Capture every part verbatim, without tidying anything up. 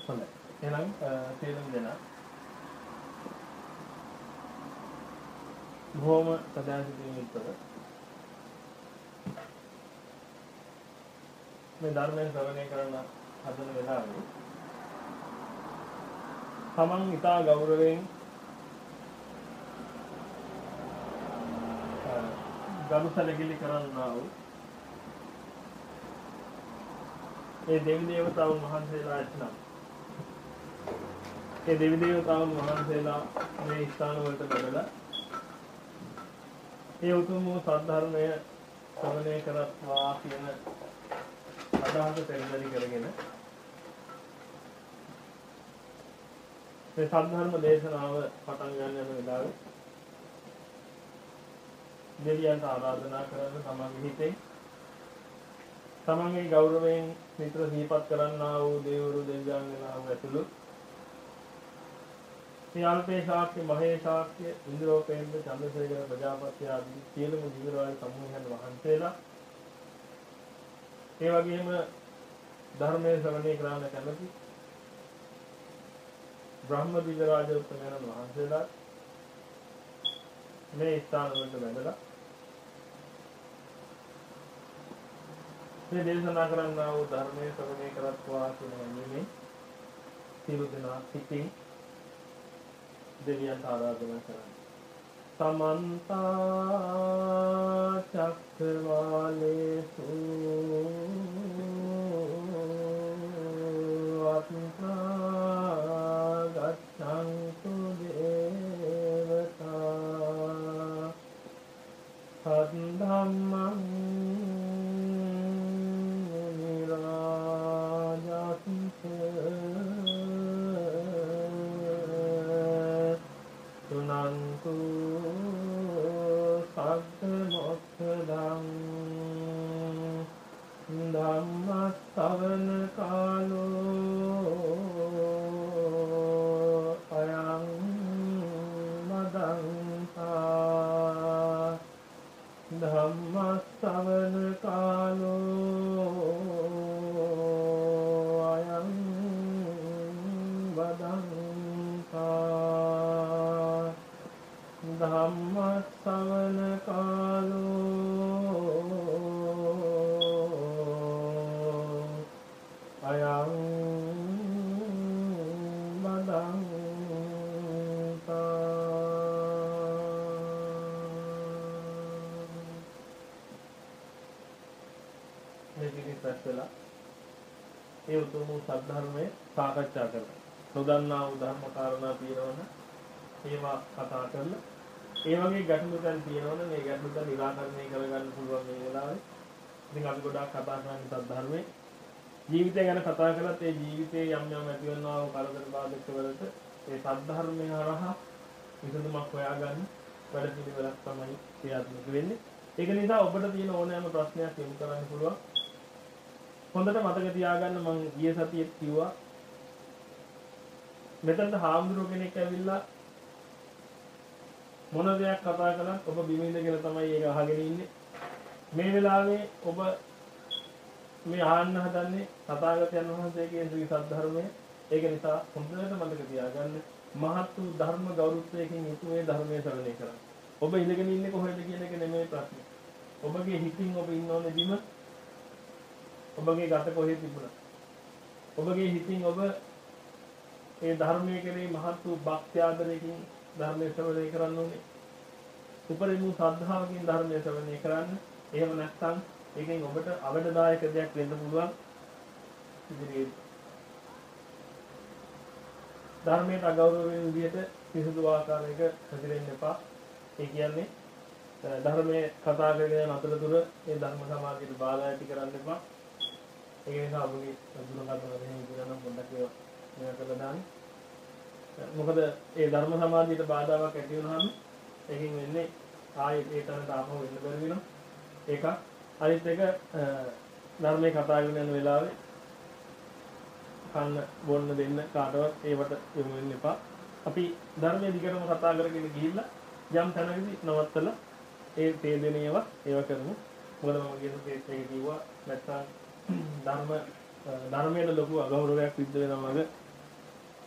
හොඳයි. එහෙනම් තේරුම් දෙන්න. බොහොම සදාසිතින් යුක්තව මේ ධර්මයෙන් ශ්‍රවණය කරන හදන වෙලාවේ තමන් ඉතා ගෞරවයෙන් ගරු සැලකිලි කරන්නා වූ ඒ දෙවි දේවතාවුන් වහන්සේලා ඇතනම් ඒ දෙවි දේවතාවුන් වහන්සේලා මේ ස්ථාන වලට වැඩලා ඒ උතුම් වූ සද්ධර්මය ශ්‍රවණය කරත්වා කියන අදහස පෙරදරි කරගෙන මේ සද්ධර්ම දේශනාව පටන් ගන්න යන වෙලාවේ දෙවියන්ට ආරාධනා කරන තමන්ගේ හිතේ තමන්ගේ ගෞරවයෙන් නිතර සිහිපත් කරන්නා වූ දේවරු දෙවියන්ගේලාව ඇතුළු සියල්පේ ශාක්‍ය මහේ ශාක්‍ය ඉන්ද්‍රෝපේන්ද්‍ර චන්ද්‍රසේකර ප්‍රජාපති ආදී සියලුම දිව්‍යරාජ සමූහයන් වහන්සේලා ඒ වගේම ධර්මයේ ශ්‍රවණය කරන්න කැමති බ්‍රහ්ම දිව්‍යරාජ උත්තමයන් වහන්සේලා මේ ස්ථාන වලට වැඳලා මේ දේශනා කරන්නා වූ ධර්මයේ ශ්‍රවණය කරත්වා කියන නිමේ සියලු දෙනා සිටින් දෙවියන්ට ආරාධනා කරන්නේ. සමන්ත චක්කවාලේසු අත්ථා ගච්ඡන්තු දේවතා සද්ධම්මං ධම්මස්සවන කාලෝ අයං මදංසා ධම්මස්සවන කාලෝ අයං වදංසා ධම්මස්සවන කාලෝ අයං බදංතා මේ පිළිපැත්තලා ඒ උතුම් සද්ධර්මයේ සාකච්ඡා කරනවා. නොදන්නා වූ ධර්ම කාරණා තියෙනවනේ ඒවා කතා කරලා ඒ වගේ ගැටලු දැන් තියෙනවනේ මේ ගැටලු දැන් निराකරණය කරගන්න පුළුවන් මේ වෙලාවේ. ඉතින් අපි ගොඩාක් කතා කරන්නේ සද්ධර්මයේ ජීවිතය ගැන කතා කරලා ඒ ජීවිතයේ යම් යම් ඇතිවන්නා වූ කරදර බාධක වලට ඒ සද්ධර්මය හරහා විසඳුමක් හොයාගන්න වැඩ පිළිවෙලක් තමයි ක්‍රියාත්මක වෙන්නේ. ඒක නිසා ඔබට තියෙන ඕනෑම ප්‍රශ්නයක් යොමු කරන්න පුළුවන්. හොඳට මතක තියාගන්න මම ගිය සතියේ කිව්වා මෙතනට හාමුදුරුවෝ කෙනෙක් ඇවිල්ලා මොන දෙයක් කතා කළත් ඔබ බිම ඉඳගෙන තමයි ඒක අහගෙන ඉන්නේ. මේ වෙලාවේ ඔබ මේ ආන්න හදන්නේ තථාගතයන් වහන්සේගේ ශ්‍රී සද්ධර්මය. ඒක නිසා හොඳට මතක තියාගන්න මහත් වූ ධර්ම ගෞරවයෙන් යුතු මේ ධර්මයේ ශ්‍රවණය කරන්න. ඔබ ඉඳගෙන ඉන්නේ කොහෙද කියන එක නෙමෙයි ප්‍රශ්නේ. ඔබගේ හිතින් ඔබ ඉන්නෝනේ බිම. ඔබගේ ගත කොහෙ තිබුණා. ඔබගේ හිතින් ඔබ ඒ ධර්මයේ කෙරෙහි මහත් වූ භක්ති ආදරයෙන් ධර්මයේ ශ්‍රවණය කරන්න ඕනේ. උපරිම ශ්‍රද්ධාවකින් ධර්මයේ ශ්‍රවණය කරන්න. එහෙම නැත්නම් ඒකෙන් ඔබට අවඩදායක දෙයක් වෙන්න පුළුවන්. ඉතින් ධර්මයට අගෞරව වෙන විදිහට කිසිදු ආකාරයක හැසිරෙන්න එපා. ඒ කියන්නේ ධර්මයේ කතා කරගෙන යන අතරතුර ඒ ධර්ම සමාධියට බාධා ඇති කරන්න එපා. ඒ නිසා ඔබගේ දුරකථන වලින් කියනවා පොඩ්ඩක් මේක කරලා දාන්න. මොකද ඒ ධර්ම සමාධියට බාධාවක් ඇති වුණාම ඒකෙන් වෙන්නේ ආයෙත් ඒ තරමට ආපහු වෙන්න බැරි වෙනවා. ඒක අනිත් එක ධර්මයේ කතා කරන යන වෙලාවේ කන්න බොන්න දෙන්න කාටවත් ඒවට යොමු වෙන්න එපා. අපි ධර්මයේ දිගටම කතා කරගෙන ගිහිල්ලා යම් තැනකදී නවත්තලා ඒ තේදෙන ඒවා ඒවා කරමු. මොකද මම කියන කේස් එක කිව්වා නැත්නම් ධර්ම ධර්මයට ලොකු අගෞරවයක් සිද්ධ වෙනවා වගේ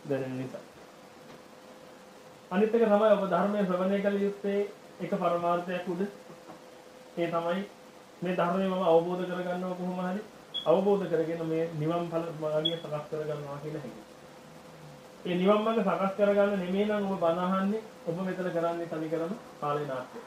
දැනෙන නිසා. අනිත් එක තමයි ඔබ ධර්මයේ ශ්‍රවණය කළ යුත්තේ එක පරමාර්ථයක් උඩ. ඒ තමයි මේ ධර්මය මම අවබෝධ කරගන්නවා කොහොම හරි අවබෝධ කරගෙන මේ නිවන් ඵල මාර්ගය සකස් කරගන්නවා කියන හැඟීම. ඒ නිවන් මාර්ග සකස් කරගන්න නෙමෙයි නම් ඔබ බණ අහන්නේ ඔබ මෙතන කරන්නේ තනිකරම කාලේ නාට්‍යය.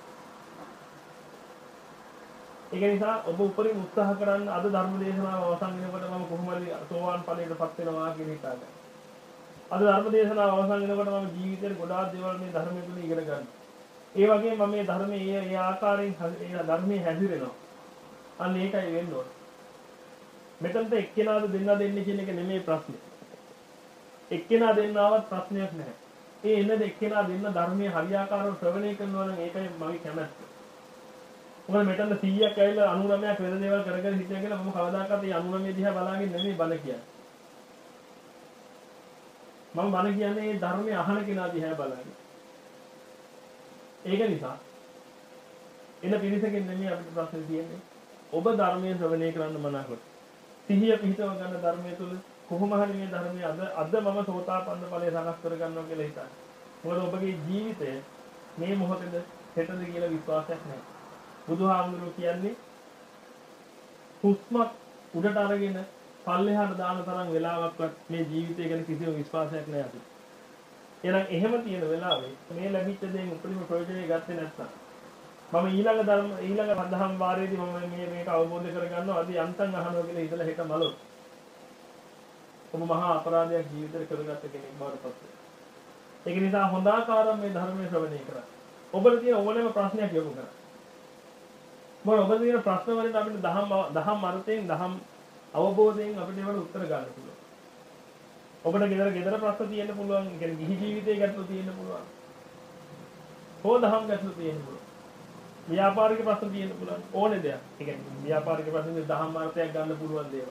ඒක නිසා ඔබ උපරිම උත්සාහ කරන්න අද ධර්ම දේශනාව අවසන් වෙනකොට මම කොහොම හරි සෝවාන් ඵලයටපත් වෙනවා කියන හිතාගන්න. අද ධර්ම දේශනාව අවසන් වෙනකොට මම ජීවිතේ ගොඩාක් දේවල් මේ ධර්මය තුල ඉගෙන ගන්නවා. ඒ වගේම මම මේ ධර්මයේ ඒ ආකාරයෙන් ඒ ධර්මයේ හැසිරෙනවා. අන්න ඒකයි වෙන්න ඕන. මෙතනට එක්කෙනාද දෙන්න දෙන්නේ කියන එක නෙමෙයි ප්‍රශ්නේ. එක්කෙනා දෙන්නවත් ප්‍රශ්නයක් නැහැ. ඒ එන්නද එක්කෙනා දෙන්න ධර්මයේ හරියාකාරව ශ්‍රවණය කරනවා නම් ඒකයි මගේ කැමැත්ත. මොකද මෙතන සීයක් ඇවිල්ලා අනූනවයක් වෙන දේවල් කර කර හිටියා කියලා මම කවදාකවත් මේ අනූනවය දිහා බලාගෙන නෙමෙයි බණ කියන්නේ. මම බණ කියන්නේ මේ ධර්මයේ අහන කෙනා දිහා බලාගෙන. ඒක නිසා එන පිරිසකින් නෙමෙයි අපිට ප්‍රශ්න තියෙන්නේ. ඔබ ධර්මයේ ශ්‍රවණය කරන්න මනාකොට. සිහිය පිහිටව ගන්න ධර්මයේ තුල කොහොම හරි මේ ධර්මයේ අද අද මම සෝතාපන්න ඵලය සකස් කර ගන්නවා කියලා හිතන්න. මොකද ඔබගේ ජීවිතය මේ මොහොතේද හෙටද කියලා විශ්වාසයක් නැහැ. බුදුහාමුදුරුවෝ කියන්නේ හුස්මක් උඩට අරගෙන පල්ලෙහාට දාන තරම් වෙලාවක්වත් මේ ජීවිතය ගැන කිසිම විශ්වාසයක් නැහැ අපිට. එහෙනම් එහෙම තියෙන වෙලාවේ මේ ලැබිච්ච දේෙන් උපරිම ප්‍රයෝජනය ගත්තේ නැත්නම් මම ඊළඟ ධර්ම ඊළඟ පදහම් වාරයේදී මම මේ මේක අවබෝධ කරගන්නවා අද යන්තම් අහනවා කියලා හිතලා හිත මලොත් ඔබ මහා අපරාධයක් ජීවිතේ කරගත්ත කෙනෙක් බවට පත් වෙනවා. ඒක නිසා හොඳ ආකාරයෙන් මේ ධර්මයේ ශ්‍රවණය කරා. ඔබට තියෙන ඕනෑම ප්‍රශ්නයක් යොමු කරා. මොන ඔබ තියෙන ප්‍රශ්න වලට අපිට දහම් දහම් අර්ථයෙන් දහම් අවබෝධයෙන් අපිට ඒවට උත්තර ගන්න පුළුවන්. ඔබට ගෙදර ගෙදර ප්‍රශ්න තියෙන්න පුළුවන්, කියන්නේ ගිහි ජීවිතයේ ගැටලු තියෙන්න පුළුවන්. හෝ දහම් ගැටලු තියෙන්න පුළුවන්. ව්‍යාපාරික ප්‍රශ්න තියෙන්න පුළුවන්. ඕනේ දෙයක්. ඒ කියන්නේ ව්‍යාපාරික ප්‍රශ්නේ දහම් අර්ථයක් ගන්න පුළුවන් දේවල්.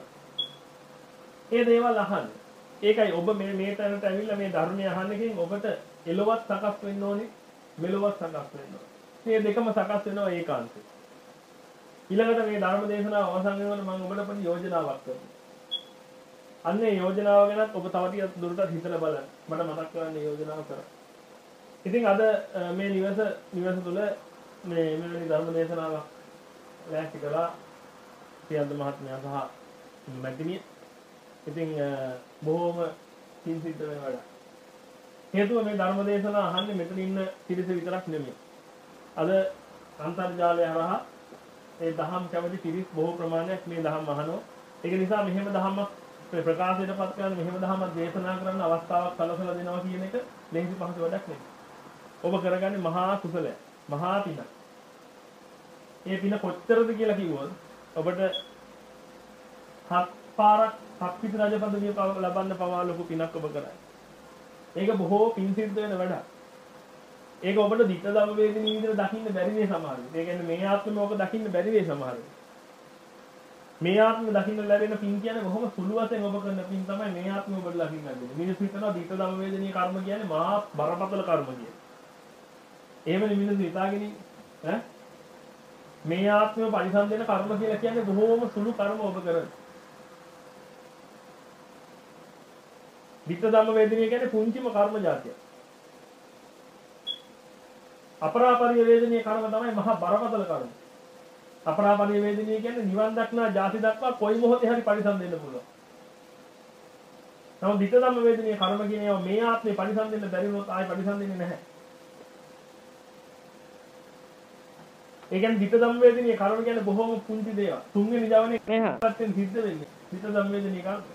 ඒ දේවල් අහන්න. ඒකයි ඔබ මේ මේ තැනට ඇවිල්ලා මේ ධර්මය අහන්නකින් ඔබට එළවත් සකස් වෙන්න ඕනේ, මෙලොවත් සකස් වෙන්න ඕනේ. මේ දෙකම සකස් වෙනවා ඒකාන්තයෙන්. ඊළඟට මේ ධර්ම දේශනාව අවසන් වෙනකොට මම ඔබට පොඩි යෝජනාවක් කරනවා. අන්නේ යෝජනාව ගැනත් ඔබ තව ටිකක් දුරටත් හිතලා බලන්න. මට මතක් කරන්න යෝජනාව කරා. ඉතින් අද මේ නිවස නිවස තුල මේ මෙවැනි ධර්ම දේශනාවක් ලෑස්ති කළා පියන්ද මහත්මයා සහ මැතිණිය. ඉතින් බොහොම පින් සිද්ධ වෙන වැඩ. හේතුව මේ ධර්ම දේශනාව අහන්නේ මෙතන ඉන්න පිරිස විතරක් නෙමෙයි. අද අන්තර්ජාලය හරහා ඒ දහම් කැමති පිරිස් බොහෝ ප්‍රමාණයක් මේ දහම් අහනවා. ඒක නිසා මෙහෙම දහමක් ප්‍රකාශයටපත් කරන්න මෙහෙම දහමක් දේශනා කරන්න අවස්ථාවක් සැලසලා දෙනවා කියන එක ලේසි පහසු වැඩක් නෙමෙයි. ඔබ කරගන්නේ මහා කුසලයක්, මහා පිනක්. ඒ පින කොච්චරද කියලා කිව්වොත් ඔබට හත් පාරක් සක්විති රජ පදවිය ලබන්න පවා ලොකු පිනක් ඔබ කරයි. ඒක බොහෝ පින් සිද්ධ වෙන වැඩක්. ඒක ඔබට ධිට ධම්ම වේදිනී විදිහට දකින්න බැරි වේ සමහර විට. ඒ කියන්නේ මේ ආත්මෙම ඔබ දකින්න බැරි වේ සමහර විට. මේ ආත්මෙ දකින්න ලැබෙන පින් කියන්නේ බොහොම සුළු වශයෙන් ඔබ කරන පින් තමයි මේ ආත්මෙ ඔබට දකින්න ලැබෙන්නේ. මිනිස්සු හිතනවා ධිට ධම්ම වේදිනී කර්ම කියන්නේ මහා බරපතල කර්ම කියලා. එහෙමනේ මිනිස්සු හිතාගෙන ඈ මේ ආත්මෙ පරිසම් දෙන කර්ම කියලා කියන්නේ බොහොම සුළු කර්ම ඔබ කරන. ධිට ධම්ම වේදිනී කියන්නේ පුංචිම කර්ම જાතියක්. අපරාපරිය වේදනීය කර්ම තමයි මහා බරපතල කර්ම. අපරාපරිය වේදනීය කියන්නේ නිවන් දක්නා ಜಾති දක්වා කොයි මොහොතේ හරි පරිසම් දෙන්න පුළුවන්. නමුත් ධිට ධම්ම වේදනීය කර්ම කියන ඒවා මේ ආත්මේ පරිසම් දෙන්න බැරි වුණොත් ආයෙ පරිසම් දෙන්නේ නැහැ. ඒ කියන්නේ ධිට ධම්ම වේදනීය කර්ම කියන්නේ බොහොම පුංචි දේවල්. තුන්වෙනි ජවනේ නැහැ. පැත්තෙන් සිද්ධ වෙන්නේ ධිට ධම්ම වේදනීය කර්ම.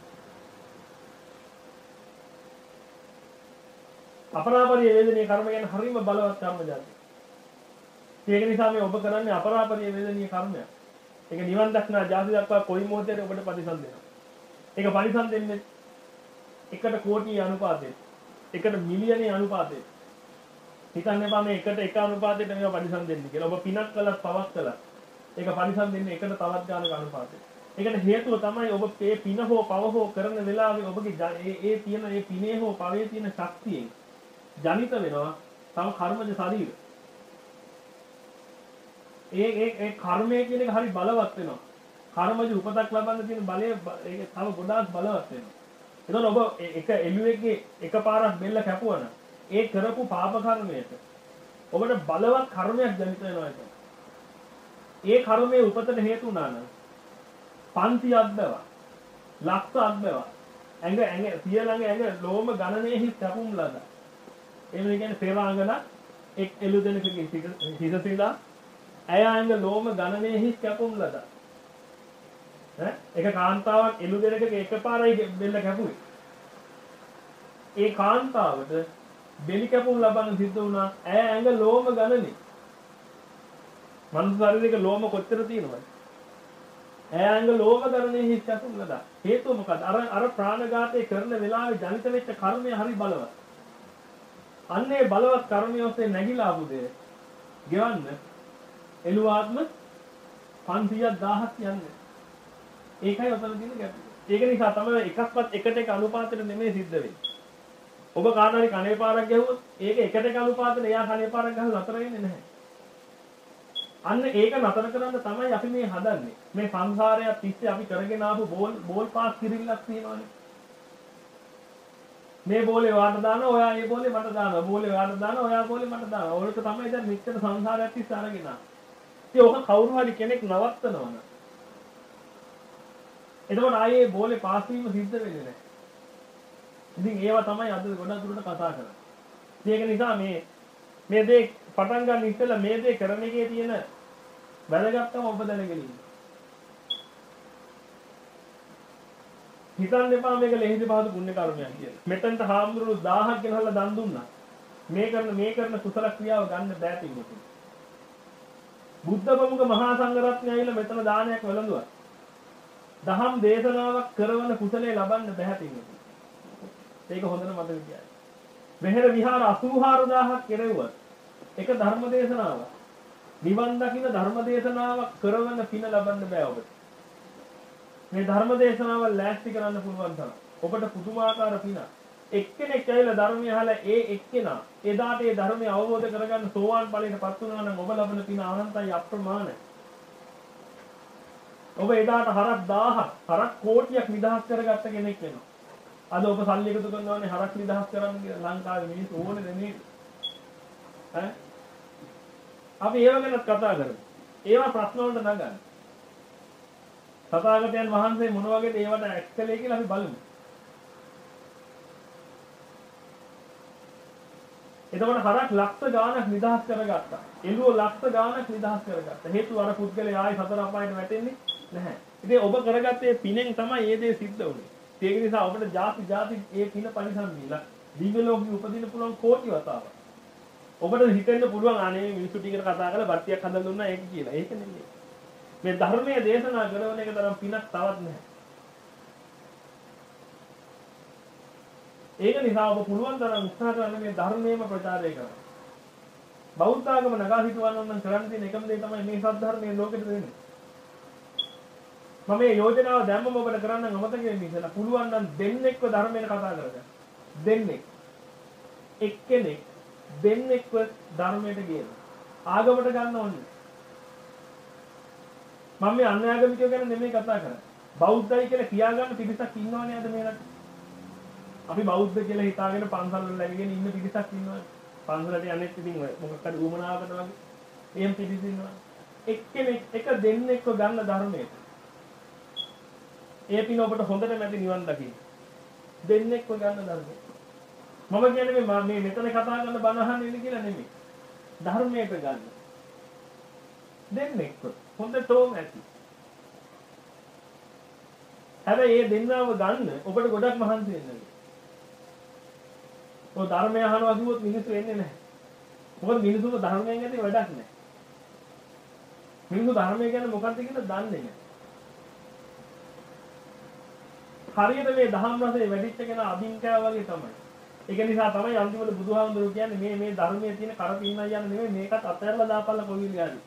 අපරාපරිය වේදනීය කර්ම කියන්නේ හරිම බලවත් කර්ම જાතියක්. ඒක නිසා මේ ඔබ කරන්නේ අපරාපරිය වේදනීය කර්මයක්. ඒක නිවන් දක්නා ජාති දක්වා කොයි මොහොතේ ඔබට පරිසම් දෙනවා. ඒක පරිසම් දෙන්නේ එකට කෝටි අනුපාතයෙන්, එකට මිලියන අනුපාතයෙන්. හිතන්න එපා මේ එකට එක අනුපාතයට මේවා පරිසම් දෙන්නේ කියලා. ඔබ පිනක් කළත් පවක් කළත් ඒක පරිසම් දෙන්නේ එකට තවත් ගානක අනුපාතයෙන්. ඒකට හේතුව තමයි ඔබ මේ පින හෝ පව හෝ කරන වෙලාවේ ඔබගේ ඒ ඒ තියෙන ඒ පිනේ හෝ පවේ තියෙන ශක්තියෙන් ජනිත වෙනවා තම කර්මජ ශරීර. ඒ ඒ ඒ කර්මය කියන එක හරි බලවත් වෙනවා. කර්මජ උපතක් ලබන්න තියෙන බලය ඒක තව ගොඩාක් බලවත් වෙනවා. එතකොට ඔබ එක එළුවෙක්ගේ එකපාරක් බෙල්ල කැපුවා නම් ඒ කරපු පාප කර්මයට ඔබට බලවත් කර්මයක් ජනිත වෙනවා ඒක. ඒ කර්මයේ උපතට හේතු වුණා නම් පන්සියක් බව, ලක්ෂයක් බව, ඇඟ ඇඟ සිය ළඟ ඇඟ ලෝම ගණනේ හිස් කැපුම් ලද. ඒ කියන්නේ පෙරාංගන එක් එළු දෙනකගේ හිස සිඳා ඇය ඇඟ ලෝම ගණනේ හිස් කැපුම් ලද. ඈ එක කාන්තාවක් එළු දෙනකගේ එකපාරයි බෙල්ල කැපුවේ. ඒ කාන්තාවට බෙලි කැපුම් ලබන්න සිද්ධ වුණා ඇය ඇඟ ලෝම ගණනේ. මනුස්ස ශරීරයක ලෝම කොච්චර තියෙනවද? ඇය ඇඟ ලෝම ගණනේ හිස් කැපුම් ලදා. හේතුව මොකද? අර අර ප්‍රාණඝාතය කරන වෙලාවේ ජනිත වෙච්ච කර්මය හරි බලවත්. අන්නේ බලවත් කර්මය ඔස්සේ නැగిලා ආපු දේ ගෙවන්න එළුවාත්ම පන්සියක් දහයක් යන්නේ. ඒකයි ඔතන තියෙන ගැටලුව. ඒක නිසා තමයි එකක්වත් එකට එක අනුපාතෙට නෙමෙයි සිද්ධ වෙන්නේ. ඔබ කාට හරි කණේ පාරක් ගැහුවොත් ඒක එකට එක අනුපාතෙට එයා කණේ පාරක් ගහලා නතර වෙන්නේ නැහැ. අන්න ඒක නතර කරන්න තමයි අපි මේ හදන්නේ. මේ සංසාරය තිස්සේ අපි කරගෙන ආපු බෝල් බෝල් පාස් කිරිල්ලක් තියෙනවානේ. මේ බෝලේ වාට දානවා, ඔයා ඒ බෝලේ මට දානවා. බෝලේ වාට දානවා, ඔයා බෝලේ මට දානවා. ඕක තමයි දැන් මෙච්චර සංසාරයක් තිස්සේ අරගෙන ආවේ. ඉතින් ඔක කවුරු හරි කෙනෙක් නවත්තනවා නම් එතකොට ආයේ බෝලේ පාස් වීම සිද්ධ වෙන්නේ නැහැ. ඉතින් ඒවා තමයි අද ගොඩක් දුරට කතා කරන්නේ. ඒක නිසා මේ මේ දේ පටන් ගන්න ඉස්සෙල්ලා මේ දේ කරන එකේ තියෙන වැදගත්කම ඔබ දැනගෙන ඉන්න. හිතන්න එපා මේක ලෙහිදි පහදු පුණ්‍ය කර්මයක් කියලා. මෙතනට හාමුදුරුවෝ දහයක් ගෙනහලා දන් දුන්නා. මේ කරන මේ කරන කුසල ක්‍රියාව ගන්න බෑ පිටුතුනි. බුද්ධ ප්‍රමුඛ මහා සංඝ රත්නය ඇවිල්ලා මෙතන දානයක් වළඳුවා. දහම් දේශනාවක් කරවන කුසලයේ ලබන්න බෑ පිටුතුනි. ඒක හොඳට මතක තියාගන්න. මෙහෙර විහාර අසූ හාරදාහක් කෙරෙව්වා. එක ධර්ම දේශනාවක්. නිවන් දකින්න ධර්ම දේශනාවක් කරවන පින ලබන්න බෑ ඔබට. මේ ධර්ම දේශනාව ලෑස්ති කරන්න පුළුවන් තරම් ඔබට පුදුමාකාර පින. එක්කෙනෙක් ඇවිල්ලා ධර්මය අහලා ඒ එක්කෙනා එදාට ඒ ධර්මය අවබෝධ කරගන්න සෝවාන් ඵලයටපත් වුණා නම් ඔබ ලබන පින අනන්තයි අප්‍රමාණයි. ඔබ එදාට හරක් දහයක් හරක් කෝටියක් නිදහස් කරගත්ත කෙනෙක් වෙනවා. අද ඔබ සල්ලි එකතු කරනවානේ හරක් නිදහස් කරන්න කියලා ලංකාවේ මිනිස්සු ඕනේ නෙමෙයි. ඈ අපි ඒව ගැනත් කතා කරමු. ඒවා ප්‍රශ්න වලට නගන්න. තථාගතයන් වහන්සේ මොන වගේද ඒවට ඇක්කලේ කියලා අපි බලමු. එතකොට හරක් ලක්ෂ ගාණක් නිදහස් කරගත්තා. එළුව ලක්ෂ ගාණක් නිදහස් කරගත්තා. හේතුව අර පුද්ගලයා ආයි සතර අපායට වැටෙන්නේ නැහැ. ඉතින් ඔබ කරගත්තේ පිනෙන් තමයි මේ දේ සිද්ධ වුනේ. ඒක නිසා ඔබට ಜಾති ಜಾති ඒ පින පරිසම් දීලා දිව්‍ය ලෝකෙ උපදින්න පුළුවන් කෝටි වතාවක්. ඔබට හිතෙන්න පුළුවන් අනේ මිනිස්සු ටිකට කතා කරලා බර්තියක් හදලා දුන්නා ඒක කියලා. ඒක නෙමෙයි. මේ ධර්මයේ දේශනා කරන එක තරම් පිනක් තවත් නැහැ. ඒක නිසා ඔබ පුළුවන් තරම් උත්සාහ කරන්න මේ ධර්මයේම ප්‍රචාරය කරන්න. බෞද්ධ ආගම නගා හිටවන්න නම් කරන්න තියෙන එකම දේ තමයි මේ සත්‍ය ධර්මයේ ලෝකෙට දෙන්නේ. මම මේ යෝජනාව දැම්මම ඔබට කරන්න අමතක වෙන්නේ ඉතලා පුළුවන් නම් දෙන්නෙක්ව ධර්මයට කතා කරගන්න. දෙන්නෙක්. එක්කෙනෙක් දෙන්නෙක්ව ධර්මයට කියන. ආගමට ගන්න ඕනේ. මම මේ අන්‍යාගමිකයෝ ගැන නෙමෙයි කතා කරන්නේ. බෞද්ධයි කියලා කියාගන්න පිරිසක් ඉන්නවනේ අද මේ රටේ. අපි බෞද්ධ කියලා හිතාගෙන පන්සල් වල läගගෙන ඉන්න පිරිසක් ඉන්නවනේ. පන්සලට යන්නේ ඉතින් මොකක් හරි උවමනාවකට වගේ. එහෙම පිරිස ඉන්නවා. එක්කෙනෙක් එක දෙන්නෙක්ව ගන්න ධර්මයට. ඒ පින ඔබට හොඳට නැති නිවන් දකින්න. දෙන්නෙක්ව ගන්න ධර්මයට. මම කියන්නේ මේ මේ මෙතන කතා කරන බණ අහන්න ඉන්නේ කියලා නෙමෙයි. ධර්මයට ගන්න. දෙන්නෙක්ව හොඳටම ඇති. හැබැයි මේ දෙන්නව ගන්න ඔබට ගොඩක් මහන්සි වෙන්න ඕනේ. ඔය ධර්මය අහනවා කිව්වොත් මිනිස්සු එන්නේ නැහැ. මොකද මිනිස්සුන්ට ධර්මයෙන් ඇති වැඩක් නැහැ. මිනිස්සු ධර්මය කියන්නේ මොකක්ද කියලා දන්නේ නැහැ. හරියට මේ දහම් රසයේ වැඩිච්ච කෙනා අදින්කා වගේ තමයි. ඒක නිසා තමයි අන්තිමට බුදුහාමුදුරුවෝ කියන්නේ මේ මේ ධර්මයේ තියෙන කර පින්නයි යන්නේ නෙමෙයි මේකත් අත්හැරලා දාපල්ලා කොයි විදිහටද.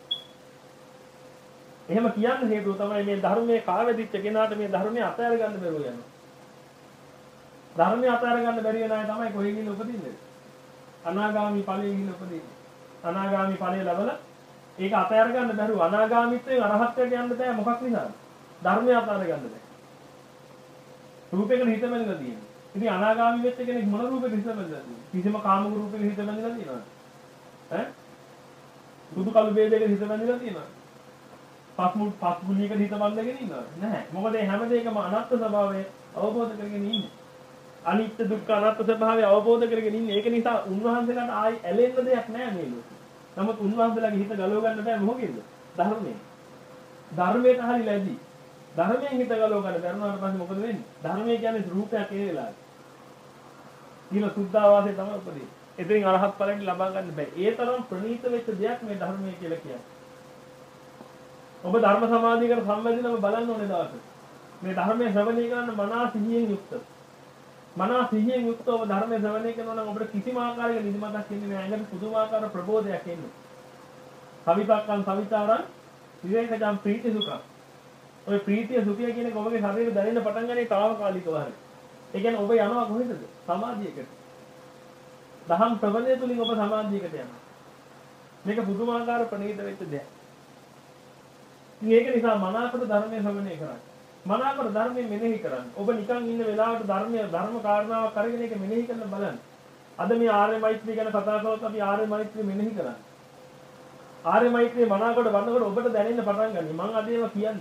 එහෙම කියන්න හේතුව තමයි මේ ධර්මයේ කාවැදිච්ච කෙනාට මේ ධර්මයේ අත්හැර ගන්න බැරුව යනවා. ධර්මයේ අත්හැර ගන්න බැරි වෙන අය තමයි කොහේ ගිහින් උපදින්නේ. අනාගාමී ඵලයේ ගිහින් උපදින්නේ. අනාගාමී ඵලය ලැබලා ඒක අත්හැර ගන්න බැරුව අනාගාමීත්වයෙන් අරහත්ත්වයට යන්න බෑ මොකක් නිසාද? ධර්මය අත්හැර ගන්න බෑ. රූපයකට හිත බැඳලා තියෙනවා. ඉතින් අනාගාමී වෙච්ච කෙනෙක් මොන රූපෙකට හිත බැඳලා තියෙනවා? කිසිම කාම රූපයකට හිත බැඳලා තියෙනවද? ඈ? සුදු කළු ભેදයකට හිත බැඳලා තියෙනවද? පස්මු පස්ගුලියකට හිත බැඳගෙන ඉන්නවද? නැහැ. මොකද මේ හැම දෙයකම අනාත්ම ස්වභාවය අවබෝධ කරගෙන ඉන්නේ. අනිත්‍ය දුක්ඛ අනාත්ම ස්වභාවය අවබෝධ කරගෙන ඉන්නේ. ඒක නිසා උන්වහන්සේලාට ආයි ඇලෙන්න දෙයක් නැහැ මේ ලෝකේ. නමුත් උන්වහන්සේලාගේ හිත ගලව ගන්න බෑ මොකෙන්ද? ධර්මයෙන්. ධර්මයට හරි ලැබි. ධර්මයෙන් හිත ගලව ගන්න බැරුණාට පස්සේ මොකද වෙන්නේ? ධර්මය කියන්නේ රූපයක් ඒ වෙලාවේ. ඊළ සුද්ධාවාසයේ තමයි උපදී. එතනින් අරහත් ඵලයට ලබා ගන්න බෑ. ඒ තරම් ප්‍රණීත වෙච්ච දෙයක් මේ ධර්මය කියලා කියන්නේ. ඔබ ධර්ම සමාධියකට සම්බන්ධිනව බලන්න ඕනේ දවසට. මේ ධර්මයේ ශ්‍රවණය කරන්න මනස සිහියෙන් යුක්තව. මනස සිහියෙන් යුක්තව ධර්මයේ ශ්‍රවණය කරනවා නම් ඔබට කිසිම ආකාරයක නිදිමතක් එන්නේ නැහැ. ඒකට පුදුමාකාර ප්‍රබෝධයක් එන්නේ. කවිපක්කන් සවිතාරං විවේකජම් ප්‍රීති සුඛං. ඔය ප්‍රීතිය සුඛය කියන එක ඔබගේ ශරීරය දැනෙන්න පටන් ගන්නේ తాවකාලිකව හරි. ඒ කියන්නේ ඔබ යනවා කොහෙද? සමාධියකට. දහම් ප්‍රබලය තුලින් ඔබ සමාධියකට යනවා. මේක පුදුමාකාර ප්‍රණීත වෙච්ච දෙයක්. මේක නිසා මනාකොට ධර්මයේ ශ්‍රවණය කරන්න. මනාකොට ධර්මයේ මෙනෙහි කරන්න. ඔබ නිකන් ඉන්න වෙලාවට ධර්මයේ ධර්ම කාරණාවක් අරගෙන ඒක මෙනෙහි කරන්න බලන්න. අද මේ ආර්ය මෛත්‍රිය ගැන කතා කරලා අපි ආර්ය මෛත්‍රිය මෙනෙහි කරන්නේ. ආර්ය මෛත්‍රිය මනාකොට වන්නකොට ඔබට දැනෙන්න පටන් ගන්නවා. මම අද ඒවා කියන්න.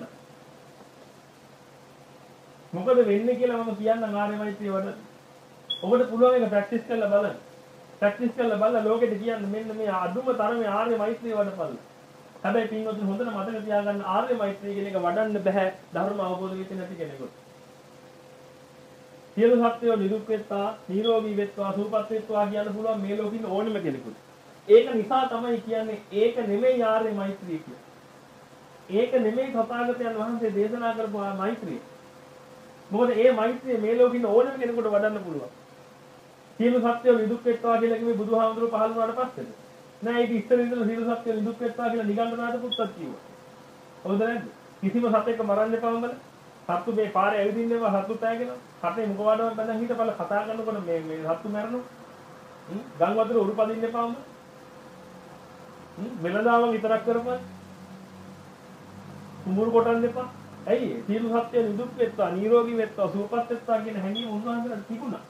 මොකද වෙන්නේ කියලා මම කියන්නම් ආර්ය මෛත්‍රිය වඩ. ඔබට පුළුවන් ඒක ප්‍රැක්ටිස් කරලා බලන්න. ප්‍රැක්ටිස් කරලා බලලා ලෝකෙට කියන්න මෙන්න මේ අදුම තරමේ ආර්ය මෛත්‍රිය වඩපල්ල. හැබැයි පින්වතුනි හොඳට මතක තියාගන්න ආර්ය මෛත්‍රිය කියන එක වඩන්න බෑ ධර්ම අවබෝධ වෙච්ච නැති කෙනෙකුට. සියලු සත්‍යෝ නිරුක් වෙත්වා, නිරෝගී වෙත්වා, සුවපත් වෙත්වා කියන්න පුළුවන් මේ ලෝකෙින් ඕනෙම කෙනෙකුට. ඒක නිසා තමයි කියන්නේ ඒක නෙමෙයි ආර්ය මෛත්‍රිය කියන්නේ. ඒක නෙමෙයි තථාගතයන් වහන්සේ දේශනා කරපු මෛත්‍රිය. මොකද මේ මෛත්‍රිය මේ ලෝකෙින් ඕනෙම කෙනෙකුට වඩන්න පුළුවන්. සියලු සත්‍යෝ නිදුක් වෙත්වා කියලා කිව්වේ බුදුහාමුදුරුවෝ පහළ වුණාට පස්සේද? නෑ ඒක ඉස්සර ඉඳලා සියලු සත්‍යෝ නිදුක් වෙත්වා කියලා නිගණ්ඨනාථ පුත්තත් කිව්වා. හවුද නැද්ද? කිසිම සතෙක්ව මරන්න එපා උඹලා. සත්තු මේ පාරේ ඇවිදින්න ඒවා සත්තු තෑගෙනවා. හතේ මුඛ වඩාවක් බඳන් හිටපල කතා කරනකොට මේ මේ සත්තු මැරෙනවා. හ්ම් ගම් වතුර උරුපදින්න එපා උඹ. හ්ම් මෙලදාව විතරක් කරපන්. කුඹුරු කොටන්න එපා. ඇයි ඒ? සියලු සත්‍යෝ නිදුක් වෙත්වා, නිරෝගී වෙත්වා, සුවපත් වෙත්වා කියන හැඟීම උන්වහන්සේට තිබුණා.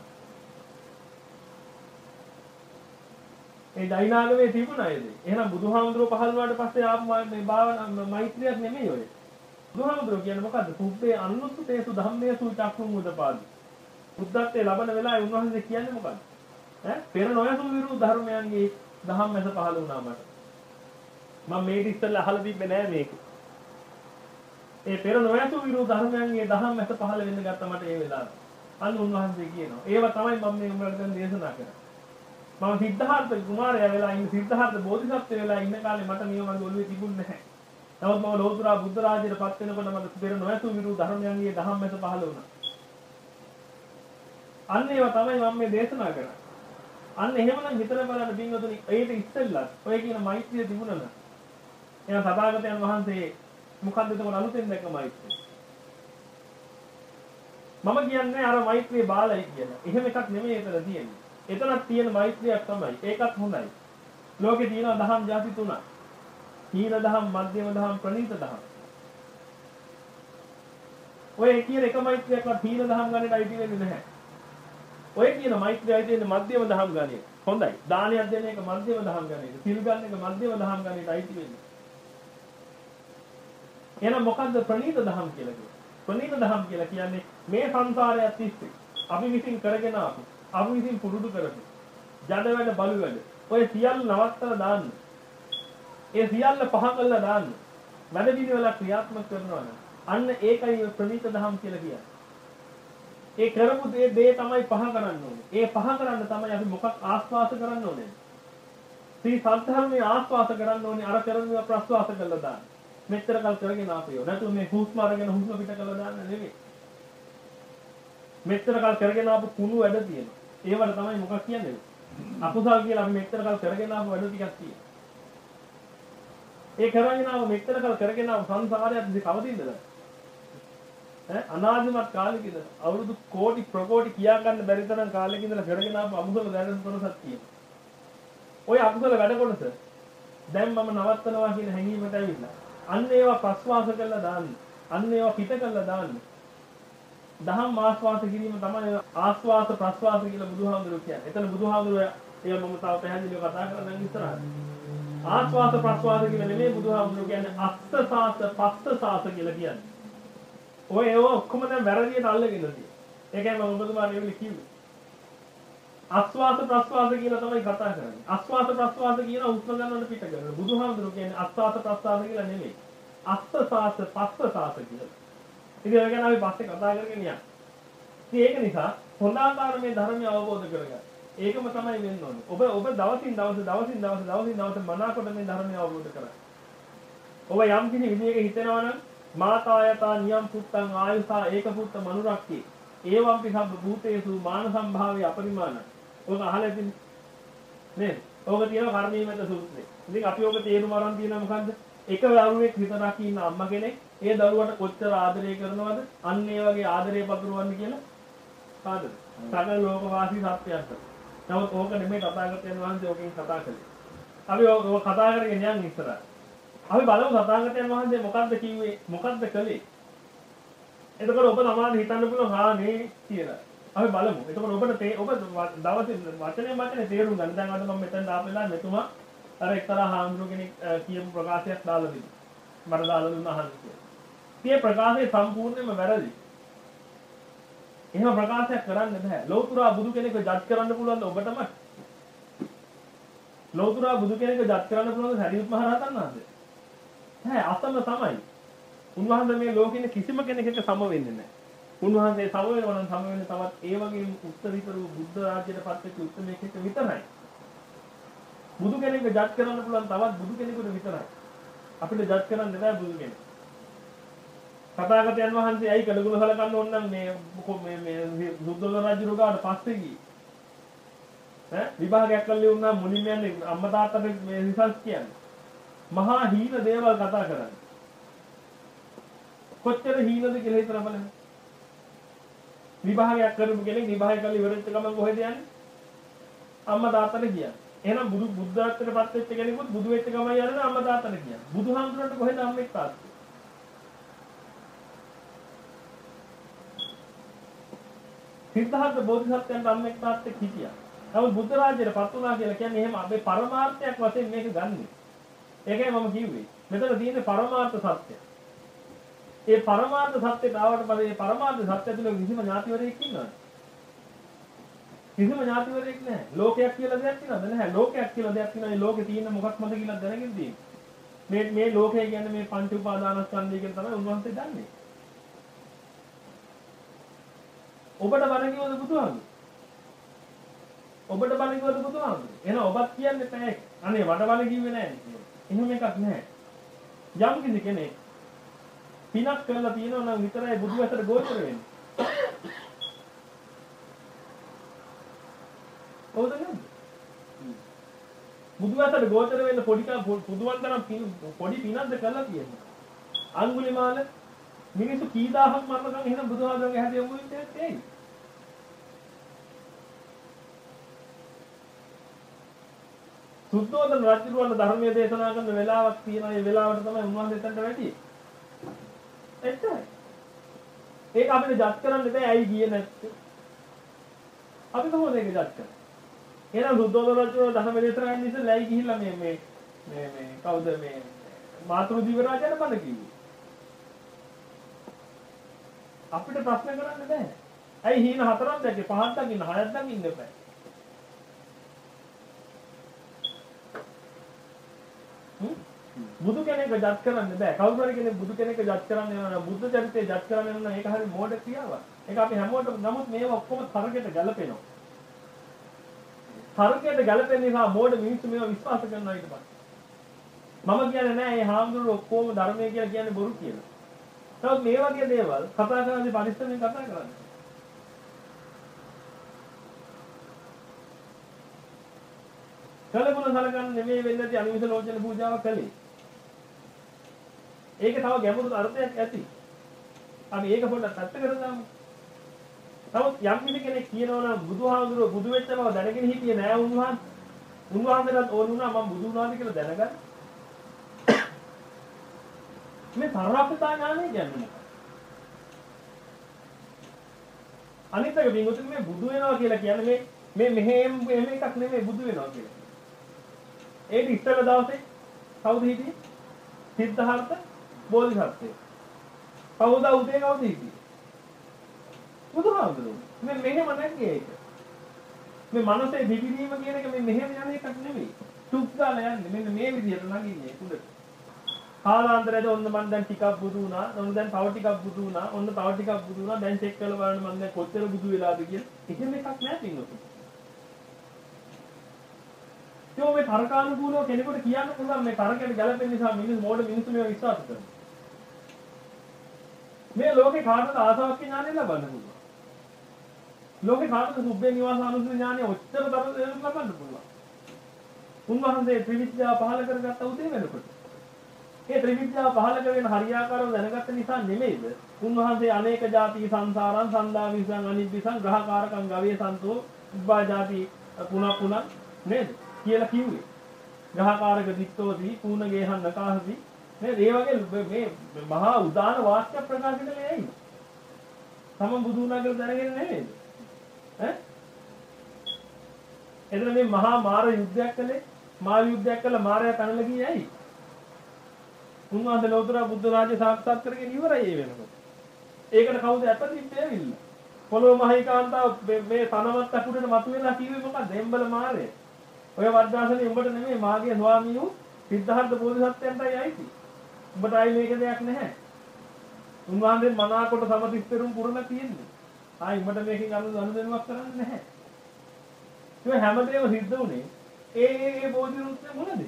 ඒ දෛනාගමේ තිබුණා ඒ දේ. එහෙනම් බුදුහාමුදුරුවෝ පහළ වුණාට පස්සේ ආපු මේ භාවනා මෛත්‍රියක් නෙමෙයි ඔය. බුදුහාමුදුරුවෝ කියන්නේ මොකද්ද? පුබ්බේ අනුස්සතේසු ධම්මේසු චක්ඛුං උදපාදි. බුද්ධත්වයේ ලබන වෙලාවේ උන්වහන්සේ කියන්නේ මොකද්ද? ඈ පෙර නොයසු විරු ධර්මයන්ගේ දහම් මැස පහළ වුණා මට. මම මේක ඉස්සෙල්ලා අහලා තිබ්බේ නෑ මේක. ඒ පෙර නොයසු විරු ධර්මයන්ගේ දහම් මැස පහළ වෙන්න ගත්තා මට ඒ වෙලාවේ. අන්න උන්වහන්සේ කියනවා. ඒව තමයි මම මේ උඹලට දැන් දේශනා කරන්නේ. මම සිද්ධාර්ථ කුමාරයා වෙලා ඉන්න සිද්ධාර්ථ බෝධිසත්ව වෙලා ඉන්න කාලේ මට මේ වගේ ඔළුවේ තිබුණ නැහැ. නමුත් මම ලෝතුරා බුද්ධ රාජ්‍යයට පත් වෙනකොට මට පෙර නොයසු විරු ධර්මයන්ගේ දහම් මැස පහළ වුණා. අන්න ඒවා තමයි මම මේ දේශනා කරන්නේ. අන්න එහෙමනම් හිතලා බලන්න බින්වතුනි ඒට ඉස්සෙල්ලා ඔය කියන මෛත්‍රිය තිබුණා නම් එහෙනම් සදාගතයන් වහන්සේ මොකද්ද ඒක අලුතෙන් දැක්ක මෛත්‍රිය. මම කියන්නේ අර මෛත්‍රිය බාලයි කියලා. එහෙම එකක් නෙමෙයි ඒතර තියෙන්නේ. එතනක් තියෙන මෛත්‍රියක් තමයි. ඒකත් හොඳයි. ලෝකේ තියෙන දහම් ಜಾති තුනක්. හීන දහම්, මධ්‍යම දහම්, ප්‍රණීත දහම්. ඔය කියන එක මෛත්‍රියක්වත් හීන දහම් ගන්නට අයිති වෙන්නේ නැහැ. ඔය කියන මෛත්‍රිය අයිති වෙන්නේ මධ්‍යම දහම් ගන්නේ. හොඳයි. දානයක් දෙන එක මධ්‍යම දහම් ගන්නේ. සිල් ගන්න එක මධ්‍යම දහම් ගන්නට අයිති වෙන්නේ. එහෙනම් මොකද්ද ප්‍රණීත දහම් කියලා කියන්නේ? ප්‍රණීත දහම් කියලා කියන්නේ මේ සංසාරයත් තිස්සේ අපි විසින් කරගෙන ආපු අපි විසින් පුරුදු කරපු ජඩ වැඩ බලු වැඩ ඔය සියල්ල නවත්තලා දාන්න. ඒ සියල්ල පහ කළා දාන්න. වැඩ පිළිවෙල ක්‍රියාත්මක කරනවා නම් අන්න ඒකයි ප්‍රණීත දහම් කියලා කියන්නේ. ඒ කරපු දේ දේ තමයි පහ කරන්න ඕනේ. ඒ පහ කරන්න තමයි අපි මොකක් ආස්වාස කරන්න ඕනේ. සී සත්‍යධර්මයේ ආස්වාස කරන්න ඕනේ අර කරන්නේ ප්‍රස්වාස කළා දාන්න. මෙච්චර කල් කරගෙන ආපියෝ. නැතුව මේ හුස්ම අරගෙන හුස්ම පිට කළා දාන්න නෙවෙයි. මෙච්චර කල් කරගෙන ආපු කුණු වැඩ තියෙනවා. ඒවට තමයි මොකක් කියන්නේ? අකුසල් කියලා අපි මෙච්චර කල් කරගෙන ආපු වැඩ ටිකක් තියෙනවා. ඒ කරගෙන ආව මෙච්චර කල් කරගෙන ආව සංසාරයත් ඉතින් කවදින්ද? ඈ අනාදිමත් කාලෙක ඉඳලා අවුරුදු කෝටි ප්‍රකෝටි කියා ගන්න බැරි තරම් කාලෙක ඉඳලා කරගෙන ආපු අකුසල දැනෙන කොටසක් තියෙනවා. ওই අකුසල වැඩ කොටස දැන් මම නවත්තනවා කියන හැඟීමට ඇවිල්ලා අන්න ඒවා ප්‍රස්වාස කරලා දාන්න. අන්න ඒවා පිට කරලා දාන්න. දහම් ආස්වාස කිරීම තමයි ආස්වාස ප්‍රස්වාස කියලා බුදුහාමුදුරුවෝ කියන්නේ. එතන බුදුහාමුදුරුවෝ ඒක මම තව පැහැදිලිව කතා කරන්න ඉස්සරහට. ආස්වාස ප්‍රස්වාස කියලා නෙමෙයි බුදුහාමුදුරුවෝ කියන්නේ අස්සසාස පස්සසාස කියලා කියන්නේ. ඔය ඒව ඔක්කොම දැන් වැරදියට අල්ලගෙන තියෙනවා. ඒකයි මම ඔබතුමාට ඒවලි කිව්වේ. ආස්වාස ප්‍රස්වාස කියලා තමයි කතා කරන්නේ. ආස්වාස ප්‍රස්වාස කියන උත්සව ගන්නවට පිට කරනවා. බුදුහාමුදුරුවෝ කියන්නේ ආස්වාස ප්‍රස්වාස කියලා නෙමෙයි. අස්සසාස පස්සසාස කියලා. ඉතින් ඒක ගැන අපි පස්සේ කතා කරගෙන යන්න. ඉතින් ඒක නිසා හොඳ ආකාර මේ ධර්මය අවබෝධ කරගන්න. ඒකම තමයි වෙන්න ඕනේ. ඔබ ඔබ දවසින් දවස දවසින් දවස දවසින් දවස මනාකොට මේ ධර්මය අවබෝධ කරගන්න. ඔබ යම් කිසි විදියක හිතනවා නම් මාතායතා නියම් පුත්තං ආයුසා ඒක පුත්ත මනුරක්කේ. ඒවම්පි සබ්බ භූතේසු මාන සම්භාවය අපරිමාණ. ඔක අහලා ඉතින් නේද? ඔක තියෙනවා කර්මීයමෙත සූත්‍රේ. ඉතින් අපි ඔක තේරුම අරන් තියෙනවා මොකද්ද? එක දරුවෙක් විතරක් ඉන්න අම්මා කෙනෙක් ඒ දරුවට කොච්චර ආදරය කරනවද? අන්න ඒ වගේ ආදරය පතුරවන්න කියලා කාටද? සකල ලෝකවාසී සත්‍යයන්ට. නමුත් ඕක නෙමෙයි තථාගතයන් වහන්සේ ඕකෙන් කතා කළේ. අපි ඕක කතා කරගෙන යන් ඉස්සරහ. අපි බලමු තථාගතයන් වහන්සේ මොකද්ද කිව්වේ? මොකද්ද කළේ? එතකොට ඔබ තමයි හිතන්න පුළුවන් හා නේ කියලා. අපි බලමු. එතකොට ඔබට තේ ඔබ දවසේ වචනේ වචනේ තේරුම් ගන්න. දැන් අද මම මෙතන දාපෙලා මෙතුමා අර එක්තරා හාමුදුරු කෙනෙක් කියපු ප්‍රකාශයක් දාලා දෙනවා. මට දාලා දුන්නා අහන්න කියලා. මේ ප්‍රකාශය සම්පූර්ණයෙන්ම වැරදි. එහෙම ප්‍රකාශයක් කරන්න බෑ. ලෞතුරා බුදු කෙනෙක්ව ජජ් කරන්න පුළුවන් ඔබටම. ලෞතුරා බුදු කෙනෙක්ව ජජ් කරන්න පුළුවන් සරියුත් මහ රහතන් වහන්සේ. නෑ අසම තමයි. උන්වහන්සේ මේ ලෝකෙින් කිසිම කෙනෙක් එක්ක සම වෙන්නේ නැහැ. උන්වහන්සේ සම වෙනවා නම් සම වෙන්නේ තවත් ඒ වගේම උත්තරීතර වූ බුද්ධ රාජ්‍යයට පත් වෙච්ච උත්මයෙක් එක්ක විතරයි. බුදු කෙනෙක්ව ජජ් කරන්න පුළුවන් තවත් බුදු කෙනෙකුට විතරයි. අපිට ජජ් කරන්න බෑ බුදු කෙනෙක්. තථාගතයන් වහන්සේ ඇයි කළගුණ සලකන්න ඕන නම් මේ මේ මේ සුද්ධෝදන රජු රුගාට පස්සේ ගියේ. ඈ විභාගයක් කළේ උන්නා මුලින්ම යන්නේ අම්මා තාත්තට මේ රිසල්ට් කියන්නේ. මහා හීන දේවල් කතා කරන්නේ. කොච්චර හීනද කියලා හිතලා බලන්න. විභාගයක් කරපු කෙනෙක් විභාගය කරලා ඉවරෙච්ච ගමන් කොහෙද යන්නේ? අම්මා තාත්තට කියන්නේ. එහෙනම් බුදු බුද්ධත්වයට පත් වෙච්ච කෙනෙකුත් බුදු වෙච්ච ගමන් යන්නේ අම්මා තාත්තට කියන්නේ. බුදුහාමුදුරන්ට කොහෙද අම්මෙක් තාත්තේ? සිද්ධාර්ථ බෝධිසත්වයන්ට අම්මෙක් තාත්තෙක් හිටියා. නමුත් බුද්ධ රාජ්‍යයට පත් වුණා කියලා කියන්නේ එහෙම අපේ පරමාර්ථයක් වශයෙන් මේක ගන්නෙ. ඒකයි මම කිව්වේ. මෙතන තියෙන්නේ පරමාර්ථ සත්‍ය. ඒ පරමාර්ථ සත්‍යයට ආවට පස්සේ ඒ පරමාර්ථ සත්‍ය තුළ කිසිම ඥාතිවරයෙක් ඉන්නවද? කිසිම ඥාතිවරයෙක් නැහැ. ලෝකයක් කියලා දෙයක් තියෙනවද? නැහැ. ලෝකයක් කියලා දෙයක් තියෙනවා. මේ ලෝකේ තියෙන මොකක්මද කියලා දැනගෙන තියෙන්නේ. මේ මේ ලෝකය කියන්නේ මේ පංච උපාදානස්කන්ධය කියලා තමයි උන්වහන්සේ දන්නේ. ඔබට බණ කිව්වද බුදුහාමුදුරුවෝ? ඔබට බණ කිව්වද බුදුහාමුදුරුවෝ? එහෙනම් ඔබත් කියන්නේ නැහැ. අනේ මට බණ කිව්වේ නැහැ. එහෙම එකක් නැහැ. යම් කිසි කෙනෙක් පිනක් කරලා තියෙනවා නම් විතරයි බුදු ඇසට ගෝචර වෙන්නේ. හොඳ නේද? බුදු ඇසට ගෝචර වෙන්න පොඩි පුදුවන්තරම් පොඩි පිනක්ද කරලා තියෙනවා. අඟුලිමාල මිනිස්සු කී දහහක් මරනකම් එහෙනම් බුදුහාමුදුරන්ගේ හැටි යමු වෙන්නේ ඇයි? සුද්ධෝදන රජුගේ ධර්මයේ දේශනා කරන වෙලාවක් තියෙනවා. ඒ වෙලාවට තමයි උන්වහන්සේ එතනට වැටියේ. එච්චරයි. ඒක අපිට ජජ් කරන්න බෑ ඇයි ගියේ නැත්තේ. අපි කොහොමද ඒක ජජ් කරන්නේ? එහෙනම් සුද්ධෝදන රජුගේ ධර්මයේ දේශනා කරන ඉතින් ලැයි ගිහිල්ලා මේ මේ මේ මේ කවුද මේ මාතෘ දිවරාජයන් බඳ කිව්වේ. අපිට ප්‍රශ්න කරන්න බෑ. ඇයි හීන හතරක් දැක්කේ පහක් දකින්න හයක් දකින්න බෑ. බුදු කෙනෙක්ව ජජ් කරන්න බෑ. කවුරු හරි කෙනෙක් බුදු කෙනෙක්ව ජජ් කරන්න යනවා නම් බුද්ධ චරිතය ජජ් කරන්න යනවා නම් ඒක හරි මෝඩ ක්‍රියාවක්. ඒක අපි හැමෝටම නමුත් මේවා ඔක්කොම තරකයට ගැලපෙනවා. තරකයට ගැලපෙන නිසා මෝඩ මිනිස්සු මේවා විශ්වාස කරනවා ඊට පස්සේ. මම කියන්නේ නෑ මේ හාමුදුරුවෝ ඔක්කොම ධර්මය කියලා කියන්නේ බොරු කියලා. නමුත් මේ වගේ දේවල් කතා කරන්නේ පරිස්සමෙන් කතා කරන්නේ. කලබල සලකන්නේ නෙමෙයි වෙන්නේ නැති අනිවිස ලෝචන පූජාවක් කළේ. ඒකේ තව ගැඹුරු අර්ථයක් ඇති. අපි ඒක පොඩ්ඩක් පැත්තකට දාමු. නමුත් යම් කිසි කෙනෙක් කියනවා නම් බුදුහාමුදුරුවෝ බුදු වෙච්ච බව දැනගෙන හිටියේ නෑ උන්වහන්සේ. උන්වහන්සේට ඕන වුණා මම බුදු වුණාද කියලා දැනගන්න. මේ සර්වඥතා ඥානය කියන්නේ මොකක්ද? අනිත් එක බින්දුතුනි මේ බුදු වෙනවා කියලා කියන්නේ මේ මේ මෙහෙම මෙහෙම එකක් නෙමෙයි බුදු වෙනවා කියලා. ඒක ඉස්සෙල්ලා දවසේ කවුද හිටියේ? සිද්ධාර්ථ බෝධිසත්වය. කවුද උදේ කවුද හිටියේ? බුදුහාමුදුරුවෝ. මේ මෙහෙම නැග්ගේ ඒක. මේ මනසේ විවිධීම කියන එක මේ මෙහෙම යන එකක් නෙමෙයි. තුක් ගාලා යන්නේ මෙන්න මේ විදිහට නගින්නේ උඩට. කාලාන්තරයේදී ඔන්න මම දැන් ටිකක් බුදු වුණා. ඔන්න දැන් තව ටිකක් බුදු වුණා. ඔන්න තව ටිකක් බුදු වුණා. දැන් චෙක් කරලා බලන්න මම දැන් කොච්චර බුදු වෙලාද කියලා. එහෙම එකක් නෑ පින්වතුනි. ඒ මේ තරකානුකූලව කෙනෙකුට කියන්න පුළුවන් මේ තරකයට ගැලපෙන නිසා මිනිස්සු මෝඩ මිනිස්සු මේව විශ්වාස කරනවා. මේ ලෝකේ කාටද ආසාවක් ඥානය ලබන්න පුළුවන්. ලෝකේ කාටද සුබ්බේ නිවාස අනුසය ඥානය ඔච්චර තරම් ලබන්න පුළුවන්. උන්වහන්සේ ත්‍රිවිද්‍යාව පහල කරගත්ත උදේ වෙනකොට. ඒ ත්‍රිවිද්‍යාව පහල කරගෙන හරියාකාරව දැනගත්ත නිසා නෙමෙයිද? උන්වහන්සේ අනේක ಜಾති සංසාරං සන්දා විසං අනිබ්බිසං ග්‍රහකාරකං ගවේ සන්තෝ උබ්බා ಜಾති පුන පුන නේද? කියලා කිව්වේ. ග්‍රහකාරක දිත්තෝදී පුන ගේහන් නකාහදී මේ ඒ වගේ මේ මහා උදාන වාක්‍ය ප්‍රකාශ කළේ ඇයි? තම බුදු වුණා කියලා දැනගෙන නෙමෙයිද? ඈ? එතන මේ මහා මාර යුද්ධයක් කළේ මාර යුද්ධයක් කළා මාරයා කනල ගියේ ඇයි? උන්වහන්සේ ලෝතර බුද්ධ රාජ්‍ය සාක්ෂාත් කරගෙන ඉවරයි ඒ වෙනකොට. ඒකට කවුද අපදිත්තේ ඇවිල්ලා? පොළොව මහේකාන්තාව මේ තනවත් අකුඩට මතුවෙලා කිව්වේ මොකක්ද? එම්බල මාරය. ඔය වර්ධාසනේ උඹට නෙමෙයි මාගේ ස්වාමීයෝ සිද්ධාර්ථ බෝධිසත්වයන්ටයි අයිති. උඹට ආයි මේක දෙයක් නැහැ. උන්වහන්සේ මනාකොට සමතිස්තරුම් පුරලා තියෙන්නේ. ආයි උඹට මේකෙන් අනු අනුදෙනුවක් කරන්නේ නැහැ. ඒ හැමදේම සිද්ධ වුණේ ඒ ඒ ඒ බෝධිසත්වය මොනද?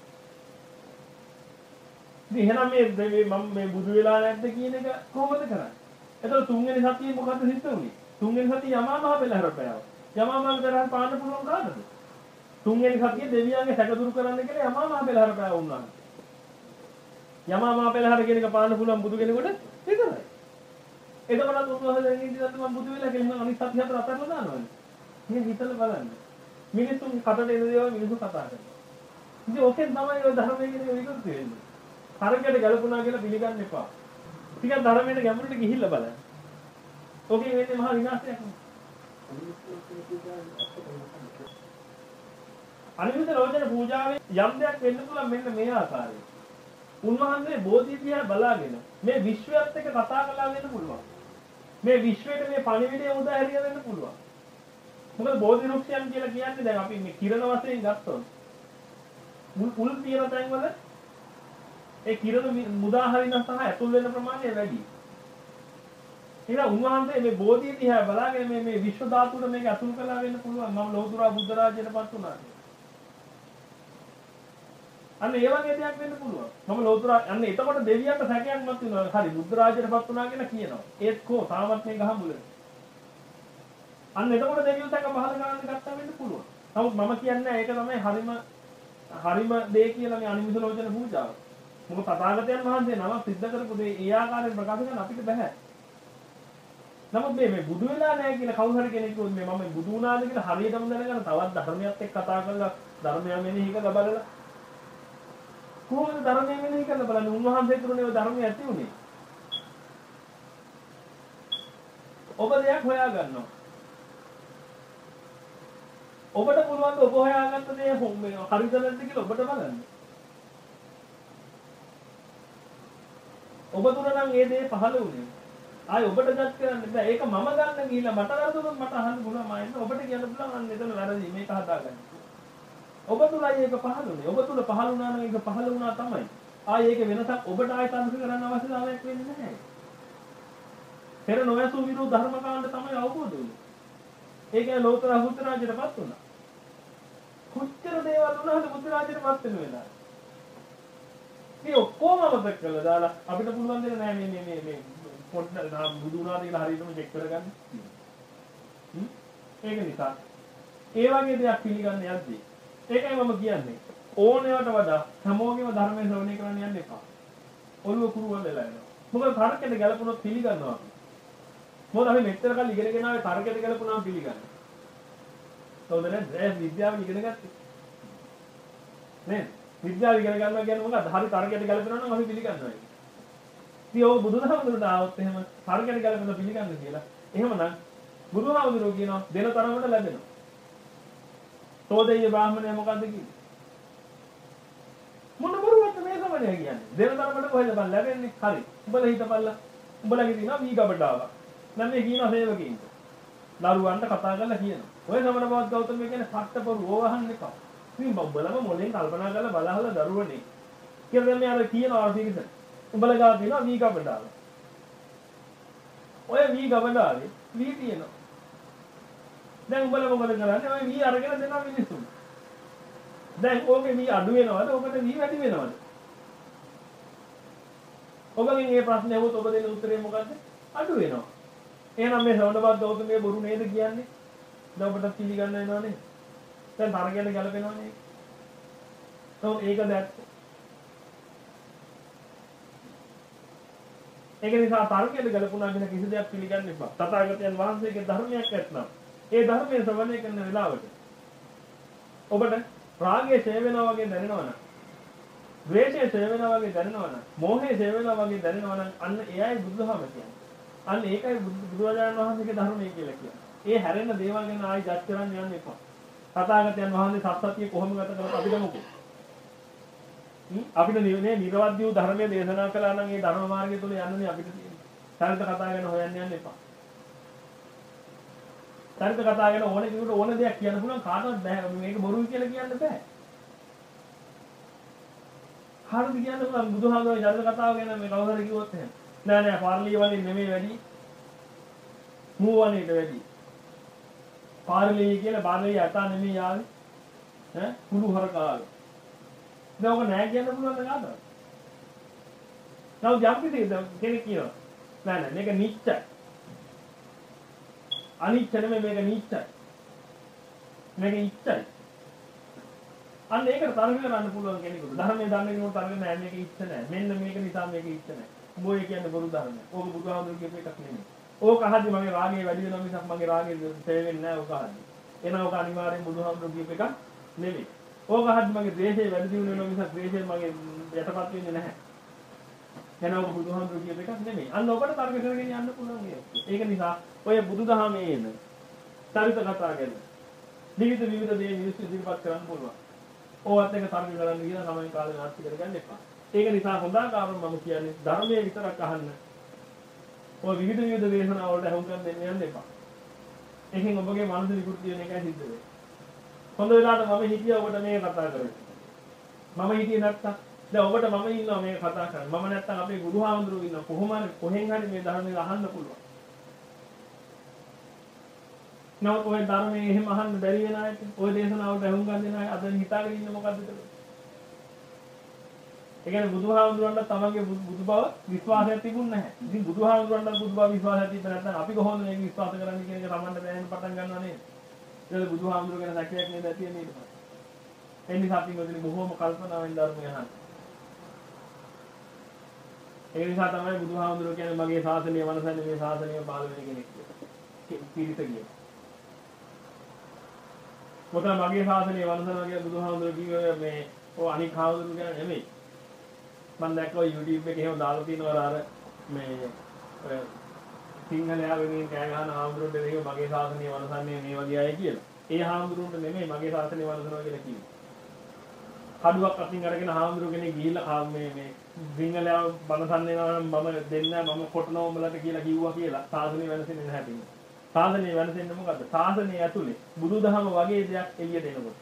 ඉතින් එහෙනම් මේ මම මේ බුදු වෙලා නැද්ද කියන එක කොහොමද කරන්නේ? එතකොට තුන්වෙනි සතියේ මොකද්ද සිද්ධ වුනේ? තුන්වෙනි සතිය යමා මහ පෙළහර පෑවා. යමා මහ පෙළහර පාන්න පුළුවන් කාටද? තුන්වෙනි සතියේ දෙවියන්ගේ සැක දුරු කරන්න කියලා යමා මහ පෙළහර පෑවා වුණා. යමා මහ පෙළහර කියන එක පාන්න පුළුවන් බුදු කෙනෙකුට විතරයි. එතකොට උන්වහන්සේ දැන් ඉඳන් මම බුදු වෙලා කියලා අනිත් සතිය හතර අතරලා දානවනේ. මේ හිතලා බලන්න. මිනිස්සුන් කටට එන දේවල් මිනිස්සු කතා කරනවා. ඉතින් ඔකෙන් තමයි ඔය ධර්මයේ කියන විකෘති වෙන්නේ. හරකට ගැලපුණා කියලා පිළිගන්න එපා. ටිකක් ධර්මයට ගැඹුරට ගිහිල්ලා බලන්න. ඔකේ වෙන්නේ මහා විනාශයක් නේ. අනිවිද රෝජන පූජාවේ යම් දෙයක් වෙන්න පුළුවන් මෙන්න මේ ආකාරයෙන්. උන්වහන්සේ බෝධි විහාර බලාගෙන මේ විශ්වයත් එක්ක කතා කළා වෙන්න පුළුවන්. මේ විශ්වයට මේ පණිවිඩය උදා හැරිය වෙන්න පුළුවන්. මොකද බෝධි වෘක්ෂයන් කියලා කියන්නේ දැන් අපි මේ කිරණ වශයෙන් ගත්තොත් මුල් මුල් තියෙන තැන්වල ඒ කිරණ මුදා හරින සහ ඇතුල් වෙන ප්‍රමාණය වැඩි. ඒලා උන්වහන්සේ මේ බෝධිය දිහා බලාගෙන මේ මේ විශ්ව ධාතුවට මේක අතුල් කළා වෙන්න පුළුවන්. මම ලෝතුරා බුද්ධ රාජ්‍යයටපත් වුණා. අන්න ඒ වගේ දෙයක් වෙන්න පුළුවන්. මම ලෝතුරා අන්න එතකොට දෙවියන්ට සැකයක් මත වෙනවා. හරි බුද්ධ රාජ්‍යයටපත් වුණා කියලා කියනවා. ඒත් කො තාමත් මේ ගහමුල. අන්න එතකොට දෙවියන් සැක පහල කරන්න ගත්තා වෙන්න පුළුවන්. නමුත් මම කියන්නේ ඒක තමයි හරිම හරිම දේ කියලා මේ අනිමිස ලෝචන පූජාව. මොකද තථාගතයන් වහන්සේ නම සිද්ධ කරපු දේ ඒ ආකාරයෙන් ප්‍රකාශ කරන්න අපිට බෑ. නමුත් මේ මේ බුදු වෙලා නැහැ කියලා කවුරු හරි කෙනෙක් කිව්වොත් මේ මම බුදු වුණාද කියලා හරියටම දැනගන්න තවත් ධර්මයක් එක්ක කතා කරලා ධර්මය මෙනෙහි කරලා බලලා කොහොමද ධර්මය මෙනෙහි කරලා බලන්නේ උන්වහන්සේ කරුණේ ඔය ධර්මය ඇති උනේ. ඔබ දෙයක් හොයා ගන්නවා. ඔබට පුළුවන් ඔබ හොයාගත්ත දේ හරිද නැද්ද කියලා ඔබට බලන්න. ඔබ තුර නම් ඒ දේ පහළ වුණේ. ආයි ඔබට ජත් කරන්න බෑ. ඒක මම ගන්න ගිහිල්ලා මට වැරදුනොත් මට අහන්න පුළුවන් මම එන්න ඔබට කියන්න පුළුවන් අන්න එතන වැරදි මේක හදාගන්න. ඔබ තුලයි ඒක පහළ වුණේ. ඔබ තුල පහළ වුණා නම් ඒක පහළ වුණා තමයි. ආයි ඒක වෙනසක් ඔබට ආයි තනස කරන්න අවශ්‍යතාවයක් වෙන්නේ නැහැ. පෙර නොයසු විරු ධර්මකාණ්ඩ තමයි අවබෝධ වුනේ. ඒකේ ලෝතර බුද්ධ රාජ්‍යයටපත් වුණා. කොච්චර දේවල් වුණාද බුද්ධ රාජ්‍යයටපත් වෙන වෙලාව. මේ ඔක්කොම අමතක කළා දාලා අපිට පුළුවන් දෙයක් නෑ මේ මේ මේ මේ පොඩ්ඩක් බුදු වුණාද කියලා හරියටම චෙක් කරගන්න. හ්ම් ඒක නිසා ඒ වගේ දෙයක් පිළිගන්න යද්දී ඒකයි මම කියන්නේ ඕනෑවට වඩා හැමෝගෙම ධර්මයේ ශ්‍රවණය කරන්න යන්න එපා. ඔළුව කුරුවල් වෙලා යනවා. මොකද තරකයට ගැලපුණොත් පිළිගන්නවා අපි. මොකද අපි මෙච්චර කල් ඉගෙනගෙන ආවේ තරකයට ගැලපුණාම පිළිගන්න. සෝදරයන් ඒ විද්‍යාව ඉගෙන ගත්තේ. නේද? විද්‍යාව ඉගෙන ගන්නවා කියන්නේ මොකක්ද? හරි තරකයට ගැලපෙනවා නම් අපි පිළිගන්නවා. ඉතින් ඔය බුදුදහමකට ආවොත් එහෙම තරකයට ගැලපෙන පිළිගන්න කියලා. එහෙමනම් බුදුහාමුදුරුවෝ කියනවා දෙන තරමට ලැබෙනවා. තෝදෙය බ්‍රාහ්මණය මොකද්ද කිව්වේ? මොන බරුවක්ද මේ සමනය කියන්නේ? දෙන තරමට කොහෙද බන් ලැබෙන්නේ? හරි. උඹලා හිතපල්ලා. උඹලගේ තියෙනවා වී ගබඩාවක්. දැන් මේ කියන සේවකයින්ට. දරුවන්ට කතා කරලා කියනවා. ඔය සමන බවත් ගෞතම කියන්නේ පට්ටපරු ඕවහන්න එපා. ඉතින් උඹලම මොලෙන් කල්පනා කරලා බලහලා දරුවනේ. කියලා දැන් මේ අර කියනවා අරසිකද. උඹලා ගාව තියෙනවා වී ගබඩාව. ඔය වී ගබඩාවේ වී තියෙනවා. දැන් උඹලා මොකද කරන්නේ? ඔය වී අරගෙන දෙනවා මිනිස්සුන්ට. දැන් ඕකේ වී අඩු වෙනවද? ඔකට වී වැඩි වෙනවද? ඔබගෙන් මේ ප්‍රශ්නේ අහුවොත් ඔබ දෙන උත්තරේ මොකද්ද? අඩු වෙනවා. එහෙනම් මේ සවනවත් ගෞතමයේ බොරු නේද කියන්නේ? දැන් ඔබට පිළිගන්න වෙනව නේද? දැන් තරගයට ගැලපෙනව නේද? તો ඒක දැක්ක. ඒක නිසා තරගයට ගැලපුණා කියන කිසි දෙයක් පිළිගන්න එපා. තථාගතයන් වහන්සේගේ ධර්මයක් ඇත්නම් ඒ ධර්මයේ ශ්‍රවණය කරන වෙලාවට ඔබට රාගයේ ඡය වෙනවා වගේ දැනෙනවනම්, ද්වේෂයේ ඡය වෙනවා වගේ දැනෙනවනම්, මෝහයේ ඡය වෙනවා වගේ දැනෙනවනම් අන්න එයයි බුදුදහම කියන්නේ. අන්න ඒකයි බුදුරජාණන් වහන්සේගේ ධර්මය කියලා කියන්නේ. ඒ හැරෙන දේවල් ගැන ආයි ජත් කරන්න යන්න එපා. තථාගතයන් වහන්සේ සත්‍යය කොහොම ගත කරලා අපිට මොකෝ? අපිට නිවනේ නිර්වද්‍ය වූ ධර්මයේ දේශනා කළා නම් ඒ ධර්ම මාර්ගය තුල යන්නනේ අපිට තියෙන්නේ. චරිත කතා ගැන හොයන්න යන්න එපා. චරිත කතා ගැන ඕන කෙනෙකුට ඕන දෙයක් කියන්න පුළුවන් කාටවත් බෑ මේක බොරුයි කියලා කියන්න බෑ. හරිද කියන්න පුළුවන් බුදුහාමුදුරුවෝ චරිත කතාව ගැන මේ කවුරු හරි කිව්වොත් එහෙම. නෑ නෑ පාර්ලිය වලින් නෙමෙයි වැඩි. මූ වලේට වැඩි. පාර්ලිය කියලා බාලේ යතා නෙමෙයි ආවේ. ඈ කුළු හරකාවේ. දැන් ඔක නෑ කියන්න පුළුවන් නේද? නෝ යම්කිසි කෙනෙක් කියනවා. නෑ නෑ මේක නිච්චයි. අනිච්ච නෙමෙයි මේක නිච්චයි. මේක ඉච්චයි. අන්න ඒකට තර්ක කරන්න පුළුවන් කෙනෙකුට. ධර්මයේ දන්න කෙනෙකුට තර්ක නෑ මේක ඉච්ච නෑ. මෙන්න මේක නිසා මේක ඉච්ච නෑ. උඹ ඔය කියන්නේ බොරු ධර්මයක්. ඕක බුදුහාමුදුරුවෝ කියපු එකක් නෙමෙයි. ඕක අහද්දි මගේ රාගය වැඩි වෙනවා මිසක් මගේ රාගය තේ වෙන්නේ නෑ ඕක අහද්දි. එනවා ඕක අනිවාර්යෙන් බුදුහාමුදුරුවෝ කියපු එකක් නෙමෙයි. ඕක අහද්දි මගේ ද්වේෂය වැඩි දියුණු වෙනවා මිසක් ද්වේෂය මගේ යටපත් වෙන්නේ නැහැ. එනවා ඕක බුදුහාමුදුරුවෝ කියපු එකක් නෙමෙයි. අන්න ඔබට තර්ක කරගෙන යන්න පුළුවන් ඒක. ඒක නිසා ඔය බුදුදහමේ එන චරිත කතා ගැන විවිධ විවිධ දේ මිනිස්සු ඉදිරිපත් කරන්න පුළුවන්. ඕවත් එක තර්ක කරන්න කියන සමය කාලේ නාස්ති කරගන්න එපා. ඒක නිසා හොඳාකාරව මම කියන්නේ ධර්මයේ විතරක් අහන්න. ඔය විවිධ විවිධ දේශනා වලට හුඟක් දෙන්න යන්න එපා. ඒකෙන් ඔබගේ මනස විකෘති වෙන එකයි සිද්ධ වෙන්නේ. හොඳ වෙලාවට මම හිතියා ඔබට මේ කතා කරේ. මම හිතියේ නැත්තම් දැන් ඔබට මම ඉන්නවා මේ කතා කරන්න. මම නැත්තම් අපේ ගුරුහාමුදුරුවෝ ඉන්නවා. කොහොම හරි කොහෙන් හරි මේ ධර්මය අහන්න පුළුවන්. නමුත් ඔය ධර්මයේ එහෙම අහන්න බැරි වෙන අයට, ඔය දේශනාවට හුඟක් දෙන අය අද හිතාගෙන ඉන්නේ මොකද්ද කියලා? ඒ කියන්නේ බුදුහාමුදුරන්ට තමන්ගේ බුදු බව විශ්වාසයක් තිබුණ නැහැ. ඉතින් බුදුහාමුදුරන්ට බුදු බව විශ්වාසයක් තිබ්බ නැත්නම් අපි කොහොමද මේක විශ්වාස කරන්නේ කියන එක තමන්ට දැනෙන්න පටන් ගන්නවා නේද? ඒක බුදුහාමුදුර ගැන සැකයක් නේද ඇති වෙන්නේ ඊට පස්සේ. ඒ නිසා අපි මොකද බොහොම කල්පනාවෙන් ධර්මය අහන්න. ඒ නිසා තමයි බුදුහාමුදුර කියන්නේ මගේ ශාසනය වනසන්නේ මේ ශාසනය පාල වෙන කෙනෙක් කියලා. පිළිත කියනවා. මොකද මගේ ශාසනය වනසනවා කියලා බුදුහාමුදුර කිව්වේ මේ ඔය අනික් හාමුදුරු ගැන නෙමෙයි. මම දැක්කෝ YouTube එකේ එහෙම දාලා තියෙනවා අර මේ ඔය සිංහලයාගෙන් කෑ ගහන හාමුදුරුවෝ දෙවියෝ මගේ ශාසනය වනසන්නේ මේ වගේ අය කියලා. ඒ හාමුදුරුවන්ට නෙමෙයි මගේ ශාසනය වනසනවා කියලා කිව්වේ. කඩුවක් අතින් අරගෙන හාමුදුරුවෝ කෙනෙක් ගිහිල්ලා මේ මේ සිංහලයා වනසන්නේ නම් මම දෙන්නේ නැහැ මම කොටනවා උඹලට කියලා කිව්වා කියලා ශාසනය වෙනසෙන්නේ නැහැ පිටින්. ශාසනය වෙනසෙන්නේ මොකද්ද? ශාසනය ඇතුලේ බුදුදහම වගේ දෙයක් එළියට එනකොට.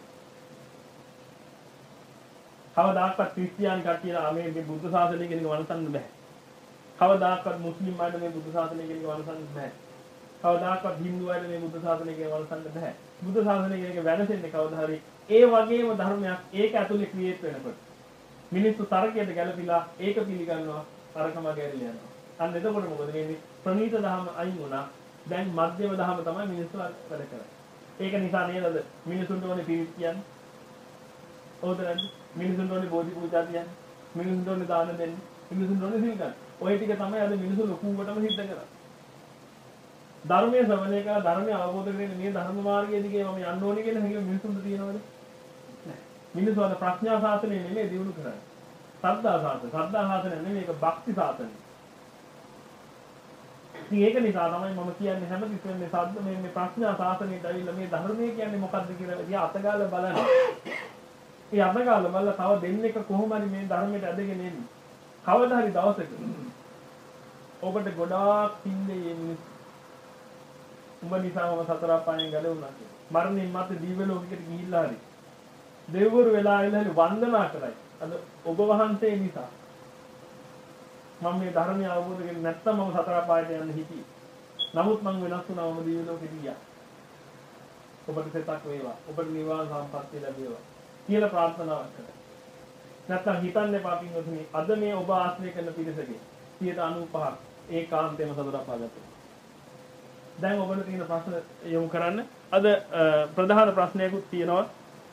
කවදාකවත් ක්‍රිස්තියානි කට්ටියලා මේ බුද්ධ ශාසනය කෙනෙක් වනසන්න බෑ. කවදාකවත් මුස්ලිම් අයට මේ බුද්ධ ශාසනය කෙනෙක් වනසන්න බෑ. කවදාකවත් හින්දු අයට මේ බුද්ධ ශාසනය කෙනෙක් වනසන්න බෑ. බුද්ධ ශාසනය කෙනෙක් වෙනසෙන්නේ කවදා හරි ඒ වගේම ධර්මයක් ඒක ඇතුලේ ක්‍රියේට් වෙනකොට. මිනිස්සු තරකයට ගැලපිලා ඒක පිළිගන්නවා තරකම ගැරිලා යනවා. අන්න එතකොට මොකද වෙන්නේ? ප්‍රණීත ධර්ම අයින් වුණා. දැන් මධ්‍යම ධර්ම තමයි මිනිස්සු වැඩ කරන්නේ. ඒක නිසා නේද මිනිසුන්ට ඕනේ පිරිත් කියන්නේ. ඕතරම් මිනිසුන්ට ඕනේ බෝධි පූජා කියන්නේ. මිනිසුන්ට ඕනේ දාන දෙන්නේ. මිනිසුන්ට ඕනේ සිල් ගන්න. ඔය ටික තමයි අද මිනිස්සු ලොකුවටම සිද්ධ කරන්නේ. ධර්මයේ ශ්‍රවණය කරලා ධර්මය අවබෝධ කරගෙන මේ ධර්ම මාර්ගයේ දිගේ මම යන්න ඕනේ කියලා හිතේ මිනිසුන්ට තියෙනවද? නැහැ. මිනිස්සු අද ප්‍රඥා ශාසනය නෙමෙයි දියුණු කරන්නේ. සද්ධා ශාසනය. සද්ධා ශාසනය නෙමෙයි ඒක භක්ති ශාසනය. ඉතින් ඒක නිසා තමයි මම කියන්නේ හැමතිස්සෙම මේ සද්ද මේ මේ ප්‍රඥා සාසනයට ඇවිල්ලා මේ ධර්මයේ කියන්නේ මොකක්ද කියලා ඉතින් අතගාලා බලන්න. ඒ අතගාලා බලලා තව දෙන්නෙක් කොහොම හරි මේ ධර්මයට ඇදගෙන එන්නේ. කවදා හරි දවසක ඔබට ගොඩාක් පින්නේ මේ උඹ නිසාම සතර අපායන් ගැලවුණා කියලා. මරණින් මත්තේ දිව්‍ය ලෝකෙකට ගිහිල්ලා හරි දෙවිවරු වෙලා ඉඳලා වන්දනා කරයි. අද ඔබ වහන්සේ නිසා මම මේ ධර්මය අවබෝධ කරගෙන නැත්තම් මම සතර අපායට යන්න හිටියේ. නමුත් මම වෙනස් වුණා මම දිව්‍ය ලෝකෙට ගියා. ඔබට සෙතක් වේවා. ඔබට නිවන් සම්පත්තිය ලැබේවා කියලා ප්‍රාර්ථනාවක් කරා. නැත්තම් හිතන්න එපා පින්වතුනි අද මේ ඔබ ආශ්‍රය කරන පිරිසකේ සියයට අනූපහක් ඒකාන්තයෙන්ම සතර අපාගත. දැන් ඔබට තියෙන ප්‍රශ්න යොමු කරන්න. අද ප්‍රධාන ප්‍රශ්නයකුත් තියෙනවා.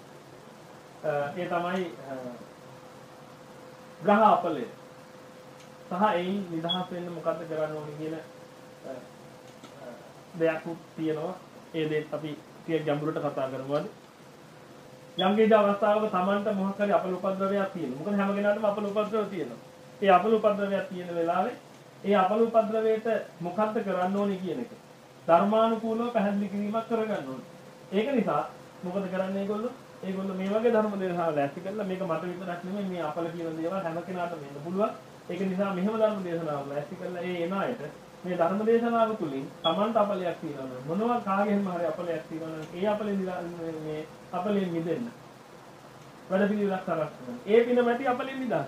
ඒ තමයි ග්‍රහ අපලය. සහ එයින් නිදහස් වෙන්න මොකද්ද කරන්න ඕනේ කියන දෙයක් තියෙනවා. ඒ දෙත් අපි ටික ගැඹුරට කතා කරමු අද. යම් කිසි අවස්ථාවක Tamanට මොහොත හරි අපල උපද්‍රවයක් තියෙනවා. මොකද හැම කෙනාටම අපල උපද්‍රව තියෙනවා. ඒ අපල උපද්‍රවයක් තියෙන වෙලාවේ ඒ අපල උපද්‍රවයට මොකද්ද කරන්න ඕනේ කියන එක ධර්මානුකූලව පැහැදිලි කිරීමක් කරගන්න ඕනේ. ඒක නිසා මොකද කරන්නේ ඒගොල්ලෝ? ඒගොල්ලෝ මේ වගේ ධර්ම දේශනාවල් ඇස්ති කරලා මේක මට විතරක් නෙමෙයි මේ අපල කියන දේවල් හැම කෙනාටම වෙන්න පුළුවන්. ඒක නිසා මෙහෙම ධර්ම දේශනාවල් ඇස්ති කරලා ඒ එන අයට මේ ධර්ම දේශනාව තුළින් Tamanට අපලයක් තියෙනවා. මොනවා කාගෙන්ම හරි අපලයක් තියෙනවා. ඒ අපලෙන් මේ අපලෙන් මිදෙන්න. වැඩ පිළිවෙලක් කරගන්න. ඒ පින මැටි අපලෙන් මිදහස්.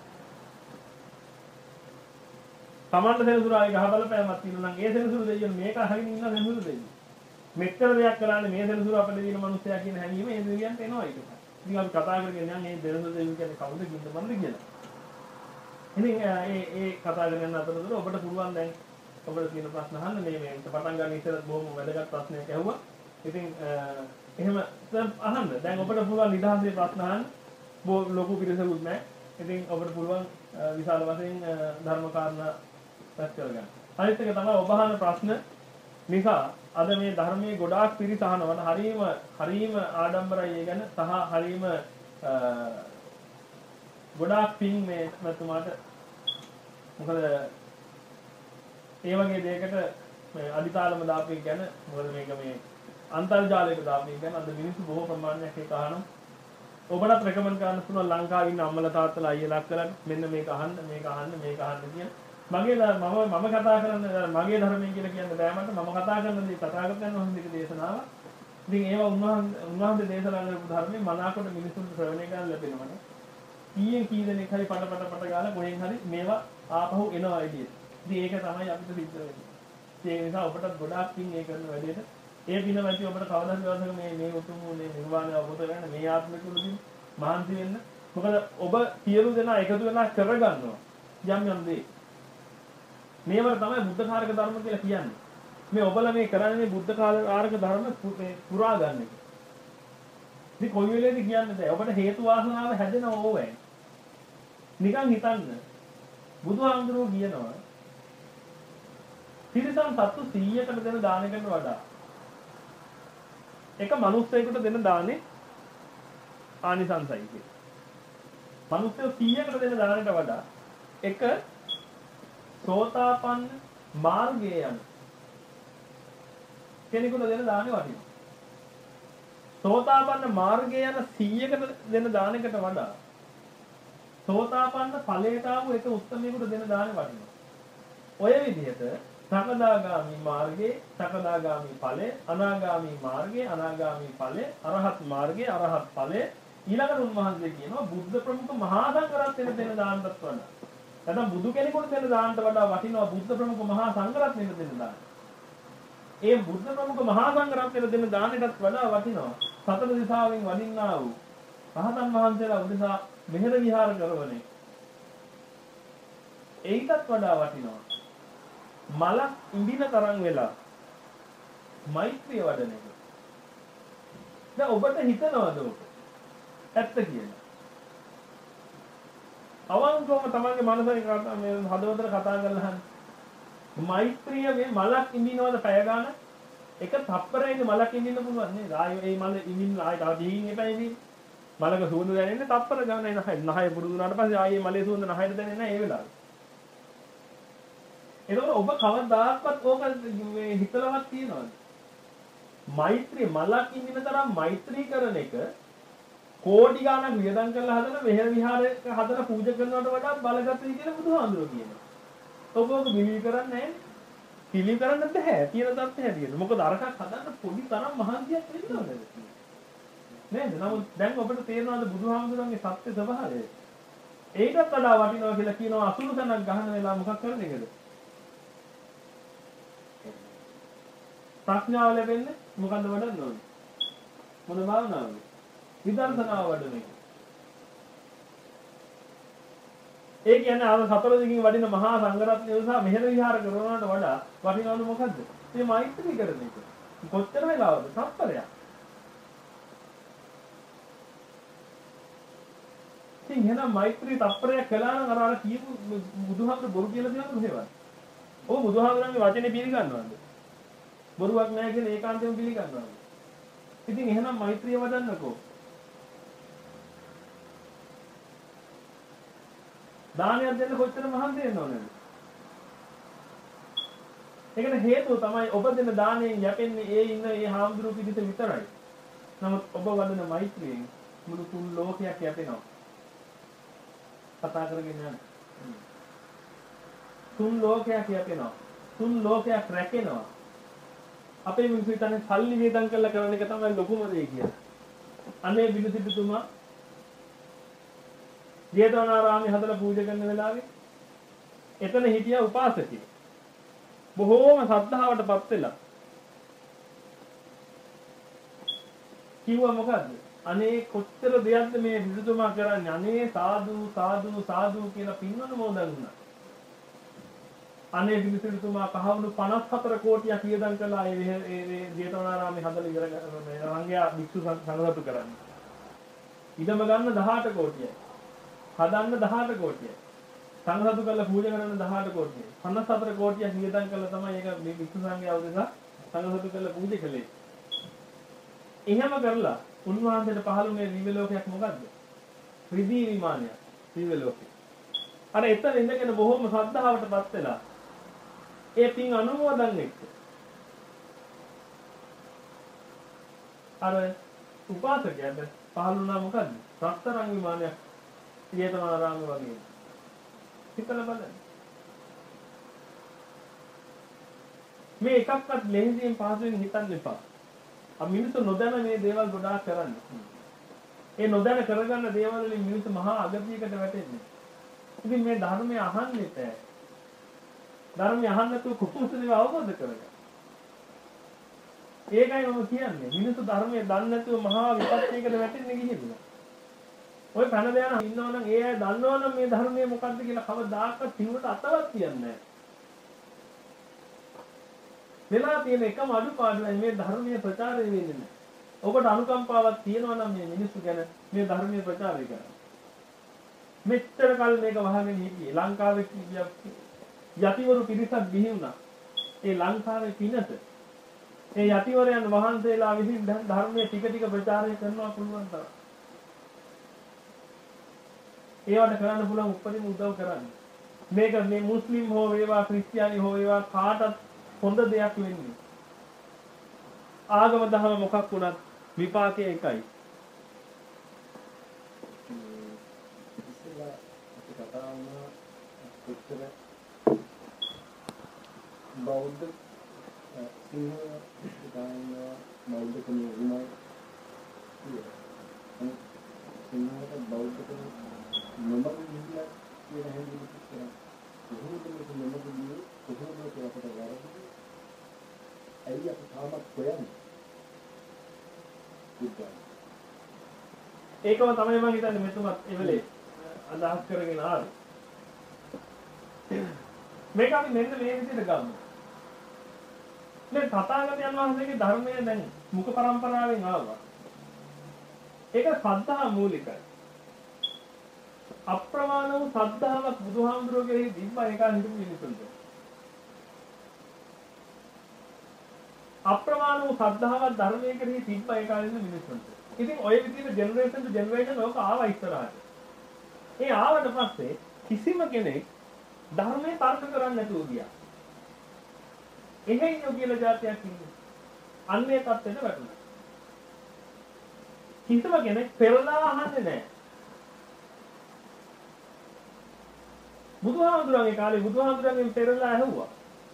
Tamanට සෙනසුරාගේ ගහ බලපෑමක් තියෙනවා නම් ඒ සෙනසුරු දෙයියන් මේක අහගෙන ඉන්න සෙනසුරු දෙයියන්. මෙච්චර දෙයක් කරන්නේ මේ සෙනසුරු අපිට දින මිනිස්සයා කියන හැඟීම ඒ දෙවියන්ට එනවා ඒක. ඉතින් අපි කතා කරගෙන යන්නේ මේ දෙවියන් දෙවියන් කියන්නේ කවුද කින්ද මන්ද කියලා. ඉතින් ඒ ඒ කතා කරගෙන යන අතරතුර ඔබට පුළුවන් දැන් ඔබට තියෙන ප්‍රශ්න අහන්න මේ මේ පටන් ගන්න ඉස්සෙල්ලා බොහොම වැදගත් ප්‍රශ්නයක් ඇහුවා. ඉතින් එහෙම අහන්න. දැන් ඔබට පුළුවන් නිදහසේ ප්‍රශ්න අහන්න. ලොකු පිරිසකුත් නැහැ. ඉතින් ඔබට පුළුවන් විශාල වශයෙන් ධර්ම කාරණා පැස් කරගන්න. අනිත් එක තමයි ඔබ අහන ප්‍රශ්න නිසා අද මේ ධර්මයේ ගොඩාක් පිරිස අහනවට හරීම හරීම ආඩම්බරයි ඒ ගැන සහ හරීම ගොඩාක් පින් මේ මතුමාට මොකද ඒ වගේ දෙයකට මේ අදිතාලම දාපේ ගැන මොකද මේක මේ අන්තර්ජාලයක දාපේ ගැන අද මිනිස්සු බොහෝ ප්‍රමාණයක් ඒක අහනවා. ඔබටත් රෙකමන්ඩ් කරන්න පුළුවන් ලංකාවේ ඉන්න අම්මලා තාත්තලා අයියලා අක්කලා මෙන්න මේක අහන්න මේක අහන්න මේක අහන්න කියන මගේ මම මම කතා කරන්නේ මගේ ධර්මයෙන් කියලා කියන්න බෑ මට මම කතා කරන දේ තථාගතයන් වහන්සේගේ දේශනාව. ඉතින් ඒවා උන්වහන්සේ උන්වහන්සේ දේශනා කරපු ධර්මයේ මනාකොට මිනිසුන්ට ශ්‍රවණය කරන්න ලැබෙනවා. කීයෙන් කී දෙනෙක් හරි පට පට පට ගාලා කොහෙන් හරි මේවා ආපහු එනවා එළියට. ඉතින් ඒක තමයි අපිට සිද්ධ වෙන්නේ. ඒ නිසා ඔබට ගොඩාක් පින් ඒ කරන වැඩේට ඒ පින වැඩි ඔබට කවදාද දවසක මේ මේ උතුම් මේ නිර්වාණය අවබෝධ කරගන්න මේ ආත්මිකුලදී මහන්සි වෙන්න. මොකද ඔබ සියලු දෙනා එකතු වෙලා කරගන්නවා යම් යම් දේ. මේවල තමයි බුද්ධ කාරක ධර්ම කියලා කියන්නේ. මේ ඔබලා මේ කරන්නේ බුද්ධ කාරක ධර්ම පුරා ගන්න එක. ඉතින් කොයි වෙලේද කියන්නේ දැන් ඔබට හේතු වාසනාව හැදෙනව ඕවැ. නිකන් හිතන්න. බුදුහාමුදුරුවෝ කියනවා තිරිසන් සත්තු සීයකට දෙන දානයකට වඩා එක මනුස්සයෙකුට දෙන දානේ ආනිසංසයි කියලා. මනුස්සය සීයකට දෙන දානයට වඩා එක සෝතාපන්න මාර්ගයේ යන කෙනෙකුට දෙන දානේ වටිනවා. සෝතාපන්න මාර්ගයේ යන සීයකට දෙන දානයකට වඩා සෝතාපන්න ඵලයට ආපු එක උත්තමයෙකුට දෙන දානේ වටිනවා. ඔය විදිහට සකදාගාමි මාර්ගයේ සකදාගාමි ඵලය, අනාගාමි මාර්ගයේ අනාගාමි ඵලය, අරහත් මාර්ගයේ අරහත් ඵලය ඊළඟට උන්වහන්සේ කියනවා බුද්ධ ප්‍රමුඛ මහා සංඝරත්නයට දෙන දානටත් වඩා. නැත්නම් බුදු කෙනෙකුට දෙන දානට වඩා වටිනවා බුද්ධ ප්‍රමුඛ මහා සංඝරත්නයට දෙන දාන. ඒ බුද්ධ ප්‍රමුඛ මහා සංඝරත්නයට දෙන දානටත් වඩා වටිනවා සතර දිසාවෙන් වඩින්නා වූ රහතන් වහන්සේලා උදෙසා මෙහෙර විහාර කරවනේ. ඒකටත් වඩා වටිනවා මලක් ඉඹින තරම් වෙලා මෛත්‍රිය වඩන එක. දැන් ඔබට හිතනවද ඔක? ඇත්ත කියලා. අවංකවම තමන්ගේ මනසෙන් මේ හදවතට කතා කරලා අහන්න. මෛත්‍රිය මේ මලක් ඉඹිනවද පැය ගන්න? එක තප්පරයක මලක් ඉඹින්න පුළුවන් නේද? ආයෙ මේ මල ඉඹින්න ආයෙ තව දීන් එපා ඉඹින්න. මලක සුවඳ දැනෙන්නේ තප්පර ගන්නයි නහය. නහය පුරුදු වුණාට පස්සේ ආයෙ මලේ සුවඳ නහයට දැනෙන්නේ නැහැ ඒ වෙලාවේ. එතකොට ඔබ කවදාවත් ඕක මේ හිතලවත් තියනවද? මෛත්‍රී මලක් ඉන්න තරම් මෛත්‍රී කරන එක කෝටි ගාණක් වියදම් කරලා හදන මෙහෙර විහාරයක හදන පූජා කරනවට වඩා බලගතයි කියලා බුදුහාඳුරෝ කියනවා. ඔබ ඔබ බිලීව් කරන්නේ නැහැ. බිලීව් කරන්න බෑ. තියෙන தත්ත්වය හැටියට. මොකද අරකක් හදන්න පොඩි තරම් මහන්සියක් වෙන්න ඕනද? නේද? නමුත් දැන් ඔබට තේරෙනවද බුදුහාමුදුරන්ගේ සත්‍ය ස්වභාවය? ඒකත් වඩා වටිනවා කියලා කියනවා අසුරු තනක් ගහන වෙලාව මොකක් කරන එකද? ප්‍රඥාව ලැබෙන්නේ මොකද්ද වඩන්න ඕනේ? මොන භාවනාවද? විදර්ශනාව වඩන එක. ඒ කියන්නේ ආව සතර දිගින් වඩින මහා සංඝරත්නය නිසා මෙහෙර විහාර කරනවට වඩා වටිනවද මොකද්ද? මේ මෛත්‍රී කරන එක. කොච්චර වෙලාවද? සත්පරයක්. ඉතින් එහෙනම් මෛත්‍රී තප්පරයක් කළා නම් අර අර කියපු බුදුහාමුදුරු බොරු කියලා දෙනවද මෙහෙවත්? ඔව් බුදුහාමුදුරන්ගේ වචනේ පිළිගන්නවද? බොරුවක් නැහැ කියන ඒකාන්තයෙන් පිළිගන්නවද? ඉතින් එහෙනම් මෛත්‍රිය වඩන්නකෝ. දානයක් දෙන්න කොච්චර මහන්සි වෙන්න ඕනද? ඒකට හේතුව තමයි ඔබ දෙන දාණයෙන් යැපෙන්නේ ඒ ඉන්න ඒ හාමුදුරුවෝ පිටිත විතරයි. නමුත් ඔබ වඩන මෛත්‍රියෙන් මුළු තුන් ලෝකයක් යැපෙනවා. කතා කරගෙන යන්න. තුන් ලෝකයක් යැපෙනවා. තුන් ලෝකයක් රැකෙනවා. අපේ මිනිස්සු හිතන්නේ සල්ලි වේදම් කරලා කරන එක තමයි ලොකුම දේ කියලා. අනේ බිදුසිටුතුමා ජේතවනාරාමයේ හදලා පූජා කරන වෙලාවේ එතන හිටියා උපාසකෙක්. බොහෝම ශ්‍රද්ධාවටපත් වෙලා. කිව්වා මොකද්ද? අනේ කොච්චර දෙයක්ද මේ බිදුතුමා කරන්නේ? අනේ සාදු සාදු සාදු කියලා පින්වන මොදන් වුණා. අනේ බිදුසිටුතුමා කහවණු පනස් හතර කෝටියක් වියදම් කළා ඒ ඒ ජේතවනාරාමයේ හදලා ඉවර කරන රංගයා භික්ෂු සංඝරතු කරන්නේ. ඉදම ගන්න දහඅට කෝටියයි. හදන්න දහඅට කෝටියයි. සංඝරතු කරලා පූජා කරන්න දහඅට කෝටියයි. පනස් හතර කෝටියක් වියදම් කළා තමයි ඒක මේ භික්ෂු සංඝයා උදෙසා සංඝරතු කරලා පූජා කළේ. එහෙම කරලා උන්වහන්සේට පහළුනේ දිව්‍ය ලෝකයක් මොකද්ද? ත්‍රිදී විමානය. දිව්‍ය ලෝකේ. අර එතන ඉඳගෙන බොහොම ශ්‍රද්ධාවටපත් වෙලා ඒ පින් අනුමෝදන් එක්ක අර උපාසකයාට පහළුණා මොකද්ද? සතරං විමානයක් ජේතවනාරාම වගේ. හිතලා බලන්න. මේ එකක්වත් ලෙහෙසියෙන් පහසුවෙන් හිතන්න එපා. අපි මිනිස්සු නොදැන මේ දේවල් ගොඩාක් කරන්නේ. ඒ නොදැන කරගන්න දේවල් වලින් මිනිස්සු මහා අගතියකට වැටෙන්නේ. ඉතින් මේ ධර්මය අහන්නේ නැහැ. ධර්මය අහන්න නැතුව කොහොමද මේව අවබෝධ කරගන්නේ? ඒකයි මම කියන්නේ. මිනිස්සු ධර්මය දන්නේ නැතුව මහා විපත්යකට වැටෙන්නේ ගිහිල්ලා. ඔය පැන දෙනා ඉන්නවනම් ඒ අය දන්නවනම් මේ ධර්මය මොකක්ද කියලා කවදාකවත් කිව්වට අතවත් කියන්නේ නැහැ. වෙලා තියෙන එකම අඩුපාඩුවයි මේ ධර්මයේ ප්‍රචාරය වෙන්නේ නැහැ. ඔබට අනුකම්පාවක් තියෙනවා නම් මේ මිනිස්සු ගැන මේ ධර්මයේ ප්‍රචාරය කරන්න. මෙච්චර කල් මේක වහගෙන හිටියේ ලංකාවේ යතිවරු පිරිසක් බිහි වුණා. ඒ ලංකාවේ පිනත ඒ යතිවරයන් වහන්සේලා විසින් ධර්මයේ ටික ටික ප්‍රචාරය කරනවා පුළුවන් තරම්. ඒවට කරන්න පුළුවන් උපරිම උදව් කරන්න. මේක මේ මුස්ලිම් හෝ වේවා ක්‍රිස්තියානි හෝ වේවා කාටත් හොඳ දෙයක් වෙන්නේ. ආගම දහම මොකක් වුණත් විපාකය එකයි. ඉස්සෙල්ලා අපි කතා වුණා කොච්චර බෞද්ධ සිංහල දාන බෞද්ධ කෙනෙක් වුණා කියලා. සිංහලට බෞද්ධ කෙනෙක් නොමග ගිහිල්ලා කියන හැඟීමක් තියෙනවා. කොහොමද මේක නොමග ගියේ? කොහොමද මේක අපට වැරදිද? ඇයි අපි තාමත් හොයන්නේ? බුද්ධා. ඒකම තමයි මම හිතන්නේ මෙතුමත් ඒ වෙලේ අදහස් කරගෙන ආවේ. මේක අපි මෙන්න මේ විදිහට ගමු. මේ තථාගතයන් වහන්සේගේ ධර්මය දැන් මුඛ පරම්පරාවෙන් ආවා. ඒක ශ්‍රද්ධා මූලිකයි. අප්‍රමාණ වූ ශ්‍රද්ධාවක් බුදුහාමුදුරුවෝගේ තිබ්බා ඒක හිතමු මිනිසුන්ට. අප්‍රමාණ වූ ශ්‍රද්ධාවක් ධර්මයේ කෙරෙහි තිබ්බා ඒ කාලේ ඉන්න මිනිස්සුන්ට. ඉතින් ඔය විදිහට ජෙනරේෂන් ටු ජෙනරේෂන් ඕක ආවා ඉස්සරහට. ඒ ආවට පස්සේ කිසිම කෙනෙක් ධර්මයේ තර්ක කරන්නේ නැතුව ගියා. එහෙන් යෝ කියලා જાතියක් ඉන්නේ. අන්නේ තත්ත්වෙට වැටුණා. කිසිම කෙනෙක් පෙරලා අහන්නේ නැහැ. බුදුහාමුදුරන්ගේ කාලේ බුදුහාමුදුරන්ගෙන් පෙරලා ඇහුවා.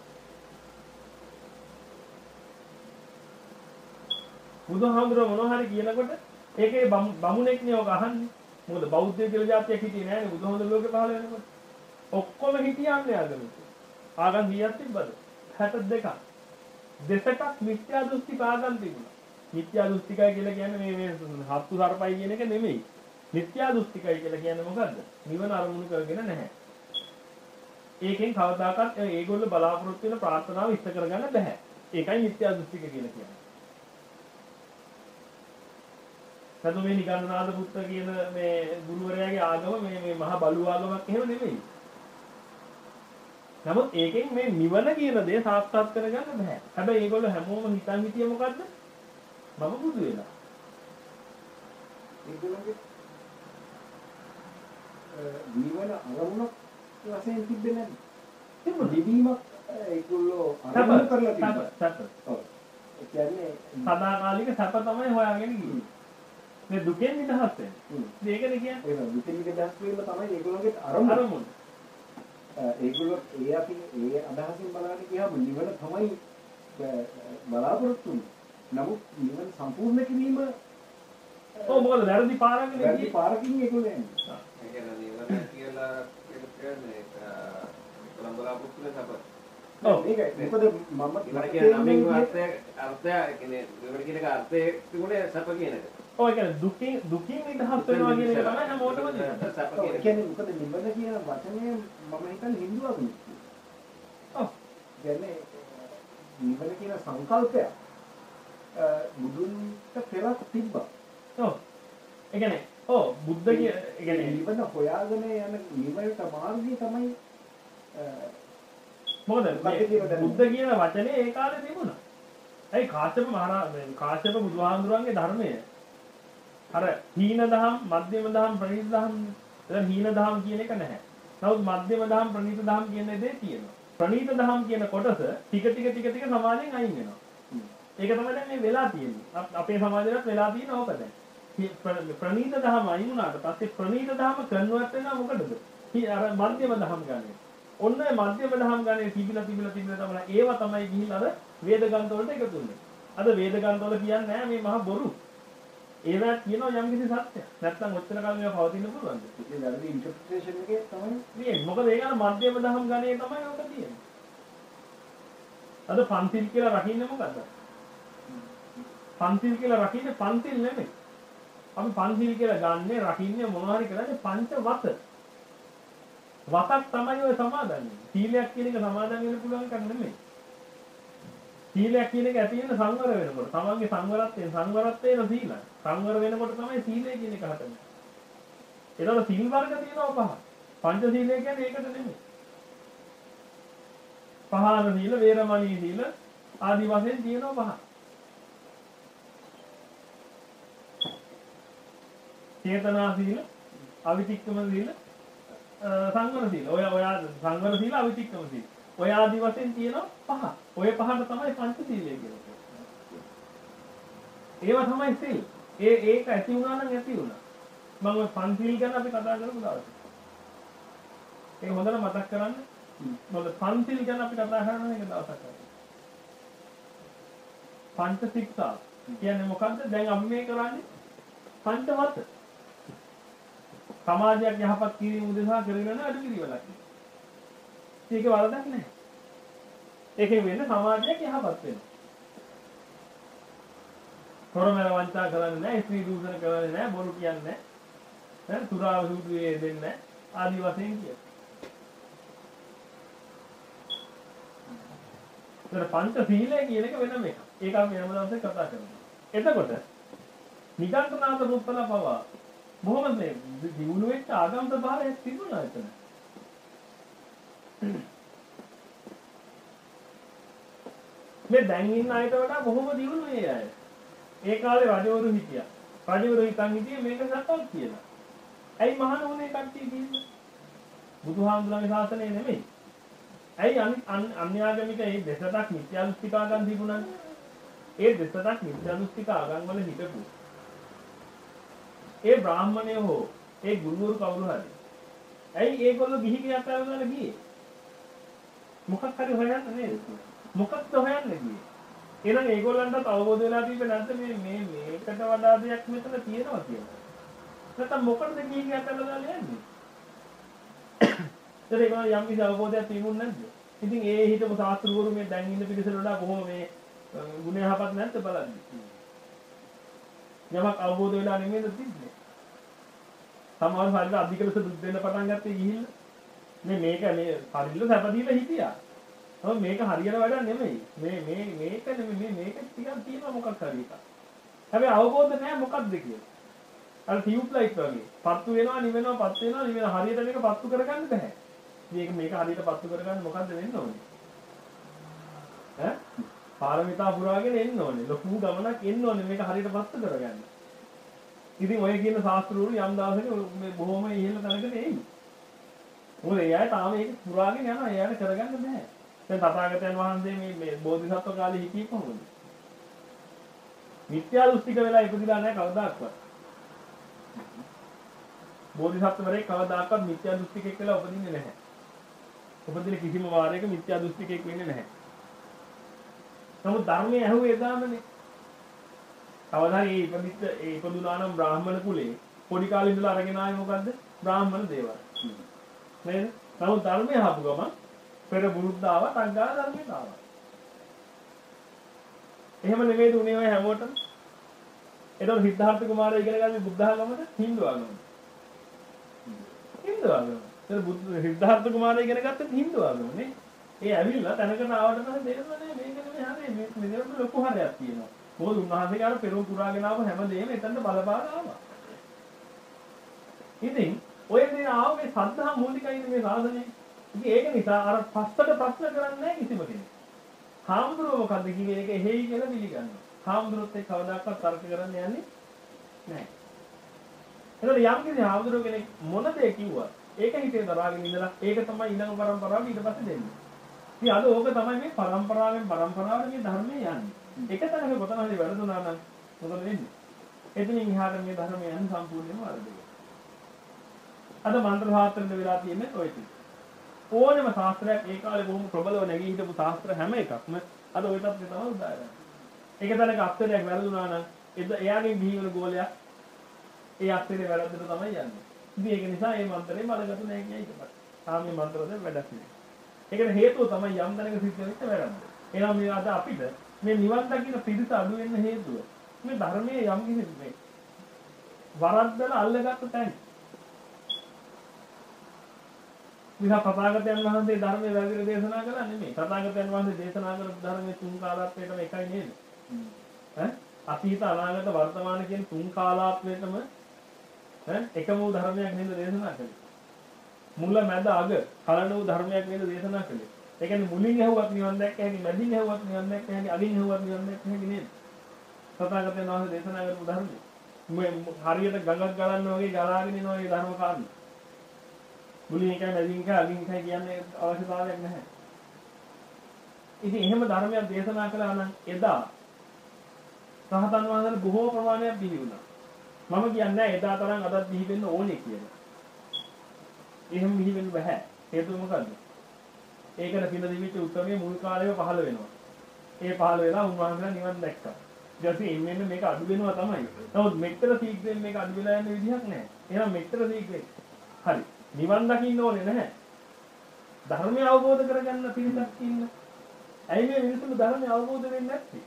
බුදුහාමුදුරුවෝ මොනවා හරි කියනකොට ඒකේ බමුණෙක්නේ ඔක අහන්නේ. මොකද බෞද්ධය කියලා જાතියක් හිටියේ නෑනේ බුදුහාමුදුරුවෝ ලෝකේ පහළ වෙනකොට. ඔක්කොම හිටියන්නේ ආගමික. ආගම් කීයක් තිබ්බද? හැට දෙකක්. දෙසටක් මිත්‍යා දෘෂ්ටික ආගම් තිබුණා. මිත්‍යා දෘෂ්ටිකයි කියලා කියන්නේ මේ මේ හත්තු සර්පයි කියන එක නෙමෙයි. මිත්‍යා දෘෂ්ටිකයි කියලා කියන්නේ මොකද්ද? නිවන අරමුණු කරගෙන නැහැ. ඒකෙන් කවදාකවත් ඒගොල්ලෝ බලාපොරොත්තු වෙන ප්‍රාර්ථනාව ඉෂ්ට කරගන්න බෑ. ඒකයි මිත්‍යා දෘෂ්ටික කියලා කියන්නේ. සතු මේ නිගණ්ඨනාථ පුත්ත කියන මේ ගුරුවරයාගේ ආගම මේ මේ මහා බලු ආගමක් එහෙම නෙමෙයි. නමුත් ඒකෙන් මේ නිවන කියන දේ සාක්ෂාත් කරගන්න බෑ. හැබැයි ඒගොල්ලෝ හැමෝම හිතන් හිටියේ මොකද්ද? මම බුදු වෙලා. ඒගොල්ලෝගේ නිවන අරමුණක් වශයෙන් තිබ්බේ නැහැ. තිබුණා. දිවීමක් ඒගොල්ලෝ අරමුණු කරලා තිබ්බා. සැප. ඔව්. ඒ කියන්නේ සදාකාලික සැප තමයි හොයාගෙන ගියේ. මේ දුකෙන් නිදහස් වෙන්නේ. මේකනේ කියන්නේ. ඒක දුකෙන් නිදහස් වීම තමයි ඒගොල්ලෝගේ අරමුණ. අරමුණ. ඒගොල්ලෝ ඒ අපි ඒ අදහසින් බලන්න ගියාම නිවන තමයි බලාපොරොත්තු වෙන්නේ. නමුත් නිවන සම්පූර්ණ කිරීම ඔව් මොකද වැරදි පාරකින් වැරදි පාරකින් ඒගොල්ලෝ යන්නේ. ඒ කියන්නේ නිවන කියලා කියන්නේ කොළඹ බලාපොරොත්තු වෙන සබ. ඔව් මේකයි. මොකද මම ඉවර කියන නමින් අර්ථය අර්ථය කියන්නේ ඉවර කියන එක අර්ථය තිබුණේ සබ කියන එක. ඔය කියන්නේ දුකින් දුකින් නිදහස් වෙනවා කියන එක තමයි හැමෝටම දෙන්නේ. ඒ කියන්නේ මොකද නිවන කියන වචනය මම හිතන්නේ හින්දු ආගමේ. ඔව්. කියන්නේ නිවන කියන සංකල්පය බුදුන්ට පෙරක් තිබ්බා. ඔව්. ඒ කියන්නේ ඔව් බුද්ධ කිය ඒ කියන්නේ නිවන හොයාගෙන යන නිවනට මාර්ගය තමයි මොකද බුද්ධ කියන වචනේ ඒ කාලේ තිබුණා. ඒ කාශ්‍යප මහා කාශ්‍යප බුදුහාමුදුරන්ගේ ධර්මය අර හීන දහම්, මධ්‍යම දහම්, ප්‍රණීත දහම්, දැන් හීන දහම් කියන එක නැහැ. නමුත් මධ්‍යම දහම්, ප්‍රණීත දහම් කියන දේ තියෙනවා. ප්‍රණීත දහම් කියන කොටස ටික ටික ටික ටික සමාජයෙන් අයින් වෙනවා. ඒක තමයි දැන් මේ වෙලා තියෙන්නේ. අපේ සමාජෙත් වෙලා තියෙන ඕක දැන්. ප්‍රණීත දහම අයින් වුණාට පස්සේ ප්‍රණීත දහම කන්වර්ට් වෙනවා මොකටද? අර මධ්‍යම දහම් ගන්නේ. ඔන්න ඒ මධ්‍යම දහම් ගන්නේ තිබිලා තිබිලා තිබිලා තමයි ඒවා තමයි ගිහිල්ලා අර වේද ග්‍රන්ථ වලට එකතු වෙන්නේ. අද වේද ග්‍රන්ථ වල කියන්නේ නැහැ මේ මහා බොරු. ඒවත් කියනවා යම් කිසි සත්‍යයක්. නැත්නම් ඔච්චර කාලෙ මේවා පවතින්න පුළුවන්ද? ඒ වැරදි ඉන්ටර්ප්‍රිටේෂන් එකේ තමයි තියෙන්නේ. මොකද ඒක අර මධ්‍යම දහම් ගණේ තමයි ඔක තියෙන්නේ. අද පන්තිල් කියලා රකින්නේ මොකද්ද? පන්තිල් කියලා රකින්නේ පන්තිල් නෙමෙයි. අපි පන්තිල් කියලා ගන්නේ රකින්නේ මොනවා හරි කරන්නේ පංච වත. වතක් තමයි ඔය සමාදන්. සීලයක් කියන එක සමාදන් වෙන්න පුළුවන් එකක් නෙමෙයි. සීලයක් කියන එක ඇති වෙන සංවර වෙනකොට තමන්ගේ සංවරත්වයෙන් සංවරත්වයෙන් සීලය. සංවර වෙනකොට තමයි සීලය කියන එක හටගන්නේ. ඒතකොට සීල් වර්ග තියෙනවා පහ. පංච සීලය කියන්නේ ඒකට නෙමෙයි. පහාන සීල, වේරමණී සීල ආදි වශයෙන් තියෙනවා පහ. චේතනා සීල, අවිතික්කම සීල, සංවර සීල. ඔය ඔය සංවර සීල, අවිතික්කම සීල. ඔය ආදි වශයෙන් තියෙනවා පහ. ඔය පහට තමයි පංච සීලය කියන්නේ. ඒවා තමයි සීල්. ඒ ඒක ඇති වුණා නම් ඇති වුණා. මම ඔය පන්සිල් ගැන අපි කතා කරමු දවසක්. ඒක හොඳට මතක් කරගන්න. මොකද පන්සිල් ගැන අපි කතා කරනවා එක දවසක්. පංච ශික්ෂා කියන්නේ මොකද්ද? දැන් අපි මේ කරන්නේ පංචවත. සමාජයක් යහපත් කිරීම උදෙසා කරගෙන අඩු කිරීමක්. ඒක වරදක් නැහැ. ඒකෙන් වෙන්නේ සමාජයක් යහපත් වෙනවා. හොරමල වංචා කරන්නේ නැහැ, ස්ත්‍රී දූෂණ කරන්නේ නැහැ, බොරු කියන්නේ නැහැ. ඈ සුරාව සූදුවේ දෙන්නේ නැහැ. ආදි වශයෙන් කියන. ඒතර පංච සීලය කියන එක වෙනම එකක්. ඒක අපි වෙනම දවසක් කතා කරමු. එතකොට නිගණ්ඨනාථ පුත්තල පවා බොහොම මේ දිනුන වෙච්ච ආගම් ස්වභාවයක් තිබුණා එතන. මේ දැන් ඉන්න අයට වඩා බොහොම දිනුන මේ අය. ඒ කාලේ රජවරු හිටියා. රජවරු හිතන් හිටියේ මේක සත්‍යක් කියලා. ඇයි මහාන වුණේ කට්ටිය කියන්නේ? බුදුහාමුදුරන්ගේ ශාසනය නෙමෙයි. ඇයි අන්‍යාගමික ඒ දෙසටක් මිත්‍යා දෘෂ්ටික ආගම් තිබුණානේ. ඒ දෙසටක් මිත්‍යා දෘෂ්ටික ආගම් වල හිටපු ඒ බ්‍රාහ්මණය හෝ ඒ ගුරුවරු කවුරු හරි ඇයි ඒගොල්ලෝ ගිහි ගියක් අරගෙන ගියේ? මොකක් හරි හොයන්න නේද? මොකක්ද හොයන්න ගියේ? එහෙනම් ඒගොල්ලන්ට අවබෝධ වෙලා තිබ්බේ නැද්ද මේ මේ මේකට වඩා දෙයක් මෙතන තියෙනවා කියලා? නැත්නම් මොකටද ගිහි ගියක් අරගෙන යන්නේ? ඒතර ඒගොල්ලෝ යම් කිසි අවබෝධයක් තිබුණ නැද්ද? ඉතින් ඒ හිතපු ශාස්ත්‍රවරු මේ දැන් ඉන්න පිළිසෙට වඩා කොහොම මේ ගුණ යහපත් නැද්ද බලන්න. යමක් අවබෝධ වෙලා නෙමෙයිද තිබ්බේ. සමහර හරියට අධික ලෙස දුක් දෙන්න පටන් ගත්තේ ගිහිල්ලා. මේ මේක මේ හරියට සැප දීලා හිටියා. ඔව් මේක හරියන වැඩක් නෙමෙයි. මේ මේ මේක නෙමෙයි මේ මේක ටිකක් තියෙනවා මොකක් හරි එකක්. හැබැයි අවබෝධ නැහැ මොකක්ද කියලා. අර ටියුබ් ලයිට් වගේ. පත්තු වෙනවා නිවෙනවා පත්තු වෙනවා නිවෙනවා හරියට මේක පත්තු කරගන්න බෑ. මේක මේක හරියට පත්තු කරගන්න මොකද්ද වෙන්න ඕනේ? ඈ? පාරමිතා පුරාගෙන එන්න ඕනේ. ලොකු ගමනක් එන්න ඕනේ මේක හරියට පත්තු කරගන්න. ඉතින් ඔය කියන ශාස්ත්‍රවරු යම් දවසක මේ බොහොම ඉහළ තැනකට එයි. මොකද එයාට තාම ඒක පුරාගෙන යනවා. එයාට කරගන්න බෑ. දැන් තථාගතයන් වහන්සේ මේ මේ බෝධිසත්ව කාලේ හිටියේ කොහොමද? මිත්‍යා දෘෂ්ටික වෙලා ඉපදිලා නැහැ කවදාවත්. බෝධිසත්වවරේ කවදාකවත් මිත්‍යා දෘෂ්ටිකෙක් වෙලා උපදින්නේ නැහැ. උපදින කිසිම වාරයක මිත්‍යා දෘෂ්ටිකෙක් වෙන්නේ නැහැ. නමුත් ධර්මයේ ඇහුවේ එදාමනේ. කවදා හරි ඉපදිච්ච ඒ ඉපදුනා නම් බ්‍රාහ්මණ කුලේ පොඩි කාලේ ඉඳලා අරගෙන ආවේ මොකද්ද? බ්‍රාහ්මණ දේවල්. නේද? නමුත් ධර්මය අහපු ගමන් පෙර බුරුද්ද ආවා, සංඝා ධර්මයට ආවා. එහෙම නෙමෙයිද උනේ ඔය හැමෝටම? ඒතකොට සිද්ධාර්ථ කුමාරයා ඉගෙන ගන්නේ බුද්ධ ආගමද හින්දු ආගමද? හින්දු ආගම. ඒක බුද්ධ සිද්ධාර්ථ කුමාරයා ඉගෙන ගත්තේ හින්දු ආගමනේ. ඒ ඇවිල්ලා තැනකට ආවට පස්සේ තේරෙනවා නේ මේක නෙමෙයි හරිය මේ මෙතන ලොකු හරයක් තියෙනවා. මොකද උන්වහන්සේගේ අර පෙරම් පුරාගෙන ආව හැමදේම එතනට බලපාන ආවා. ඉතින් ඔය දේ ආව මේ සද්ධා මූලිකයිනේ මේ සාසනේ. ඉතින් ඒක නිසා අර පස්සට ප්‍රශ්න කරන්නේ නැහැ කිසිම කෙනෙක්. හාමුදුරුවෝ මොකද්ද කිව්වේ ඒක එහෙයි කියලා පිළිගන්නවා. හාමුදුරුවොත් ඒ කවදාකවත් තර්ක කරන්න යන්නේ නැහැ. එතකොට යම් කිසි හාමුදුරුවෝ කෙනෙක් මොන දේ කිව්වා ඒක හිතේ දරාගෙන ඉඳලා ඒක තමයි ඊළඟ පරම්පරාවට ඊට පස්සේ දෙන්නේ. ඉතින් අද ඕක තමයි මේ පරම්පරාවෙන් පරම්පරාවට මේ ධර්මයේ යන්නේ. එක තැනක කොතන හරි වැරදුනා නම් මොකද වෙන්නේ? එතනින් එහාට මේ ධර්මය යන සම්පූර්ණයෙන්ම වරදිනවා. අද මන්ත්‍ර ශාස්ත්‍රෙන්ද වෙලා තියෙන්නේ ඔය ටික. ඕනෑම ශාස්ත්‍රයක් ඒ කාලේ බොහොම ප්‍රබලව නැගී හිටපු ශාස්ත්‍ර හැම එකක්ම අද ඔය පැත්තේ තමයි උදාහරණයක්. එක තැනක අක්ෂරයක් වැරදුනා නම් එයාගේ ගිහිවල ගෝලයක් ඒ අක්ෂරේ වැරද්දට තමයි යන්නේ. ඉතින් ඒක නිසා මේ මන්ත්‍රේ බලගතු නැහැ කියයි ඉතපත්. තාම මේ මන්ත්‍රවල වැඩක් නෑ. ඒකට හේතුව තමයි යම් තැනක සිද්ධ වෙච්ච වැරද්ද. එහෙනම් මේ අද අපිට මේ නිවන් දකින්න පිළිස අඩු වෙන්න හේතුව මේ ධර්මයේ යම් කිසි මේ වරද්දලා අල්ලගත්ත තැන. විහා තථාගතයන් වහන්සේ ධර්මයේ වැරදිව දේශනා කළා නෙමෙයි. තථාගතයන් වහන්සේ දේශනා කරපු ධර්මයේ තුන් කාලාත්මයටම එකයි නේද? ඈ අතීත අනාගත වර්තමාන කියන තුන් කාලාත්මයටම ඈ එකම වූ ධර්මයක් නේද දේශනා කළේ. මුල මැද අග කලන වූ ධර්මයක් නේද දේශනා කළේ. ඒ කියන්නේ මුලින් ඇහුවත් නිවන් දැක්ක හැකි, මැදින් ඇහුවත් නිවන් දැක්ක හැකි, අගින් ඇහුවත් නිවන් දැක්ක හැකි නේද? තථාගතයන් වහන්සේ දේශනා කරපු ධර්මය. මේ හරියට ගඟක් ගලන්න වගේ ගලාගෙන යනවා මේ ධර්ම කාරණා. මුලින් එකයි මැදින් එකයි අගින් එකයි කියන්නේ අවශ්‍යතාවයක් නැහැ. ඉතින් එහෙම ධර්මයක් දේශනා කළා නම් එදා රහතන් වහන්සේලා බොහෝ ප්‍රමාණයක් බිහි වුණා. මම කියන්නේ එදා තරම් අදත් බිහි වෙන්න ඕනේ කියලා. එහෙම බිහි වෙන්න බෑ. හේතුව මොකද්ද? ඒකට පින දිවිච්ච උත්තරමයේ මුල් කාලේම පහළ වෙනවා. ඒ පහළ වෙලා උන්වහන්සේලා නිවන් දැක්කා. ඊට පස්සේ එන්නේ මේක අඩු වෙනවා තමයි. නමුත් මෙච්චර ශීඝ්‍රයෙන් මේක අඩු වෙලා යන විදිහක් නැහැ. එහෙනම් මෙච්චර ශීඝ්‍රයෙන් හරි. නිවන් දකින්න ඕනේ නැහැ. ධර්මය අවබෝධ කරගන්න පිළිසක් ඉන්න. ඇයි මේ මිනිස්සුන්ට ධර්මය අවබෝධ වෙන්නේ නැත්තේ?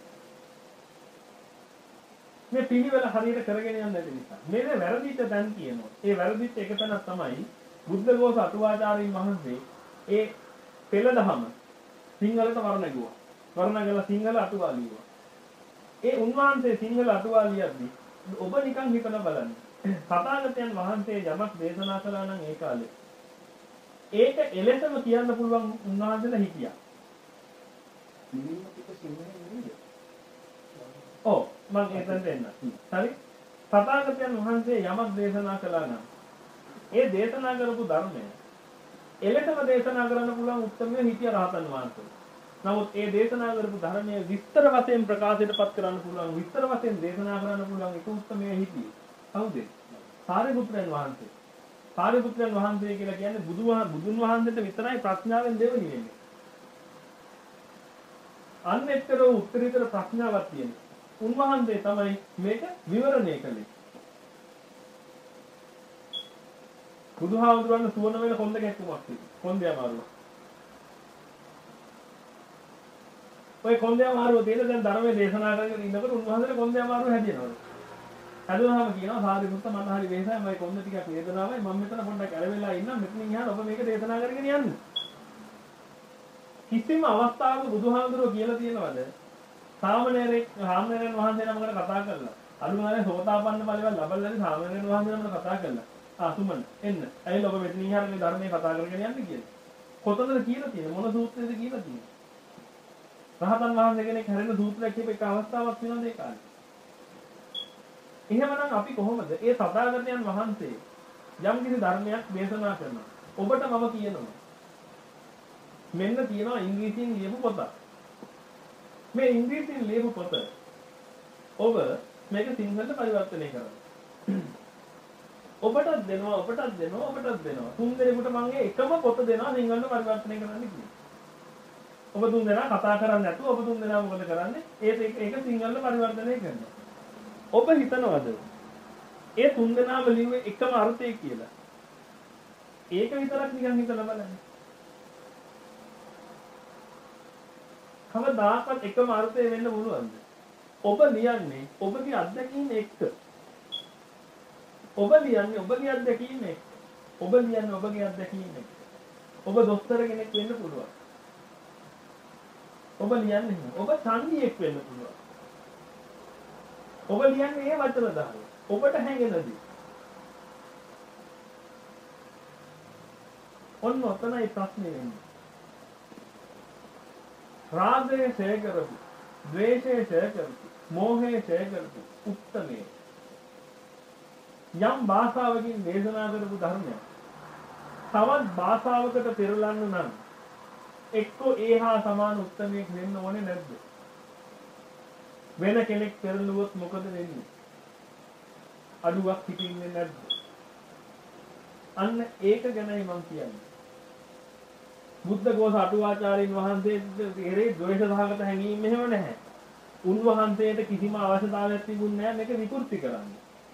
මේ පිළිවෙල හරියට කරගෙන යන්නේ නැති නිසා. මේක වැරදිච්ච තැන් කියනවා. ඒ වැරදිච්ච එක තැනක් තමයි බුද්ධඝෝෂ අටුවාචාර්යින් වහන්සේ ඒ පෙළ දහම සිංහලට වර්ණගුවා. වර්ණගලා සිංහල අටුවා ලියුවා. ඒ උන්වහන්සේ සිංහල අටුවා ලියද්දි ඔබ නිකන් හිතලා බලන්න. තථාගතයන් වහන්සේ යමක් දේශනා කළා නම් ඒ කාලේ ඒක එලෙසම කියන්න පුළුවන් උන්වහන්සේලා හිටියා. ඔව් මම එතනට එන්න. හරි? තථාගතයන් වහන්සේ යමක් දේශනා කළා නම් ඒ දේශනා කරපු ධර්මය එලෙසම දේශනා කරන්න පුළුවන් උත්තමය හිතිය රහතන් වහන්සේ. නමුත් ඒ දේශනා කරපු ධර්මයේ විස්තර වශයෙන් ප්‍රකාශයටපත් කරන්න පුළුවන් විස්තර වශයෙන් දේශනා කරන්න පුළුවන් එක උත්තමය හිතිය. කවුද? සාරිපුත්‍රයන් වහන්සේ. සාරිපුත්‍රයන් වහන්සේ කියලා කියන්නේ බුදුහා බුදුන් වහන්සේට විතරයි ප්‍රඥාවෙන් දෙවෙනි වෙන්නේ. අන්නෙතර උත්තරීතර ප්‍රඥාවක් තියෙනවා. උන්වහන්සේ තමයි මේක විවරණය කළේ. බුදුහාමුදුරන් සුවන වෙන කොන්ද කැක්කුමක් තියෙනවා. කොන්දේ අමාරුව. ඔය කොන්දේ අමාරුව තියෙන දැන් ධර්මයේ දේශනා කරගෙන ඉන්නකොට උන්වහන්සේට කොන්දේ අමාරුව හැදෙනවා. හැදුනහම කියනවා සාරිපුත්ත මට හරි වෙහසයි මම කොන්ද ටිකක් වේදනාවයි මම මෙතන පොඩ්ඩක් ඇරෙලා ඉන්නම් මෙතනින් එහාට ඔබ මේක දේශනා කරගෙන යන්න. කිසිම අවස්ථාවක බුදුහාමුදුරුවෝ කියලා තියෙනවද? සාමණේරෙක් සාමණේරයන් වහන්සේ නමකට කතා කරලා අනුමානේ සෝතාපන්න ඵලවල ලබල්ලානේ සාමණේරයන් වහන්සේ නමකට කතා කරලා ආ සුමන් එන්න. ඇයි ඔබ මෙතනින් එහාට මේ ධර්මයේ කතා කරගෙන යන්නේ කියලා. කොතනද කියලා තියෙන්නේ? මොන සූත්‍රයේද කියලා තියෙන්නේ? රහතන් වහන්සේ කෙනෙක් හැරෙන සූත්‍රයක් කියප එක අවස්ථාවක් වෙනවද ඒ කාලේ? එහෙමනම් අපි කොහොමද ඒ සදාගතයන් වහන්සේ යම් කිසි ධර්මයක් දේශනා කරනවා. ඔබට මම කියනවා මෙන්න තියෙනවා ඉංග්‍රීසියෙන් ලියපු පොත. මේ ඉංග්‍රීසියෙන් ලියපු පොත ඔබ මේක සිංහලට පරිවර්තනය කරන්න. ඔබටත් දෙනවා ඔබටත් දෙනවා ඔබටත් දෙනවා. තුන් දෙනෙකුට මම එකම පොත දෙනවා සිංහලට පරිවර්තනය කරන්න කියලා. ඔබ තුන් දෙනා කතා කරන්නේ නැතුව ඔබ තුන් දෙනා මොකද කරන්නේ? ඒක ඒක සිංහලට පරිවර්තනය කරනවා. ඔබ හිතනවද ඒ තුන් දෙනාම ලිව්වේ එකම අර්ථය කියලා? ඒක විතරක් නිකන් හිතලා බලන්න. කවදාකවත් එකම අර්ථය වෙන්න පුළුවන්ද? ඔබ ලියන්නේ ඔබගේ අත්දැකීම් එක්ක. ඔබ ලියන්නේ ඔබගේ අත්දැකීම් එක්ක. ඔබ ලියන්නේ ඔබගේ අත්දැකීම් එක්ක. ඔබ දොස්තර කෙනෙක් වෙන්න පුළුවන්. ඔබ ලියන්නේ ඔබ සංගීතයක් වෙන්න පුළුවන්. ඔබ ලියන්නේ ඒ වචන දාලා. ඔබට හැඟෙනදී. ඔන්න ඔතනයි ප්‍රශ්නේ වෙන්නේ. රාගය ඡය කරපු, ද්වේෂය ඡය කරපු, මෝහය ඡය කරපු උත්තමේ යම් භාෂාවකින් දේශනා කරපු ධර්මයක් තවත් භාෂාවකට පෙරලන්න නම් එක්කෝ ඒහා සමාන උත්තමයක් වෙන්න ඕනේ නැද්ද? වෙන කෙනෙක් පෙරළුවොත් මොකද වෙන්නේ? අඩුවක් හිටින්නේ නැද්ද? අන්න ඒක ගැනයි මම කියන්නේ. බුද්ධ ඝෝෂ අටුවාචාරින් වහන්සේට එරේ ද්වේෂ සහගත හැඟීම් මෙහෙම නැහැ. උන්වහන්සේට කිසිම අවශ්‍යතාවයක් තිබුණේ නැහැ මේක විකෘති කරන්න.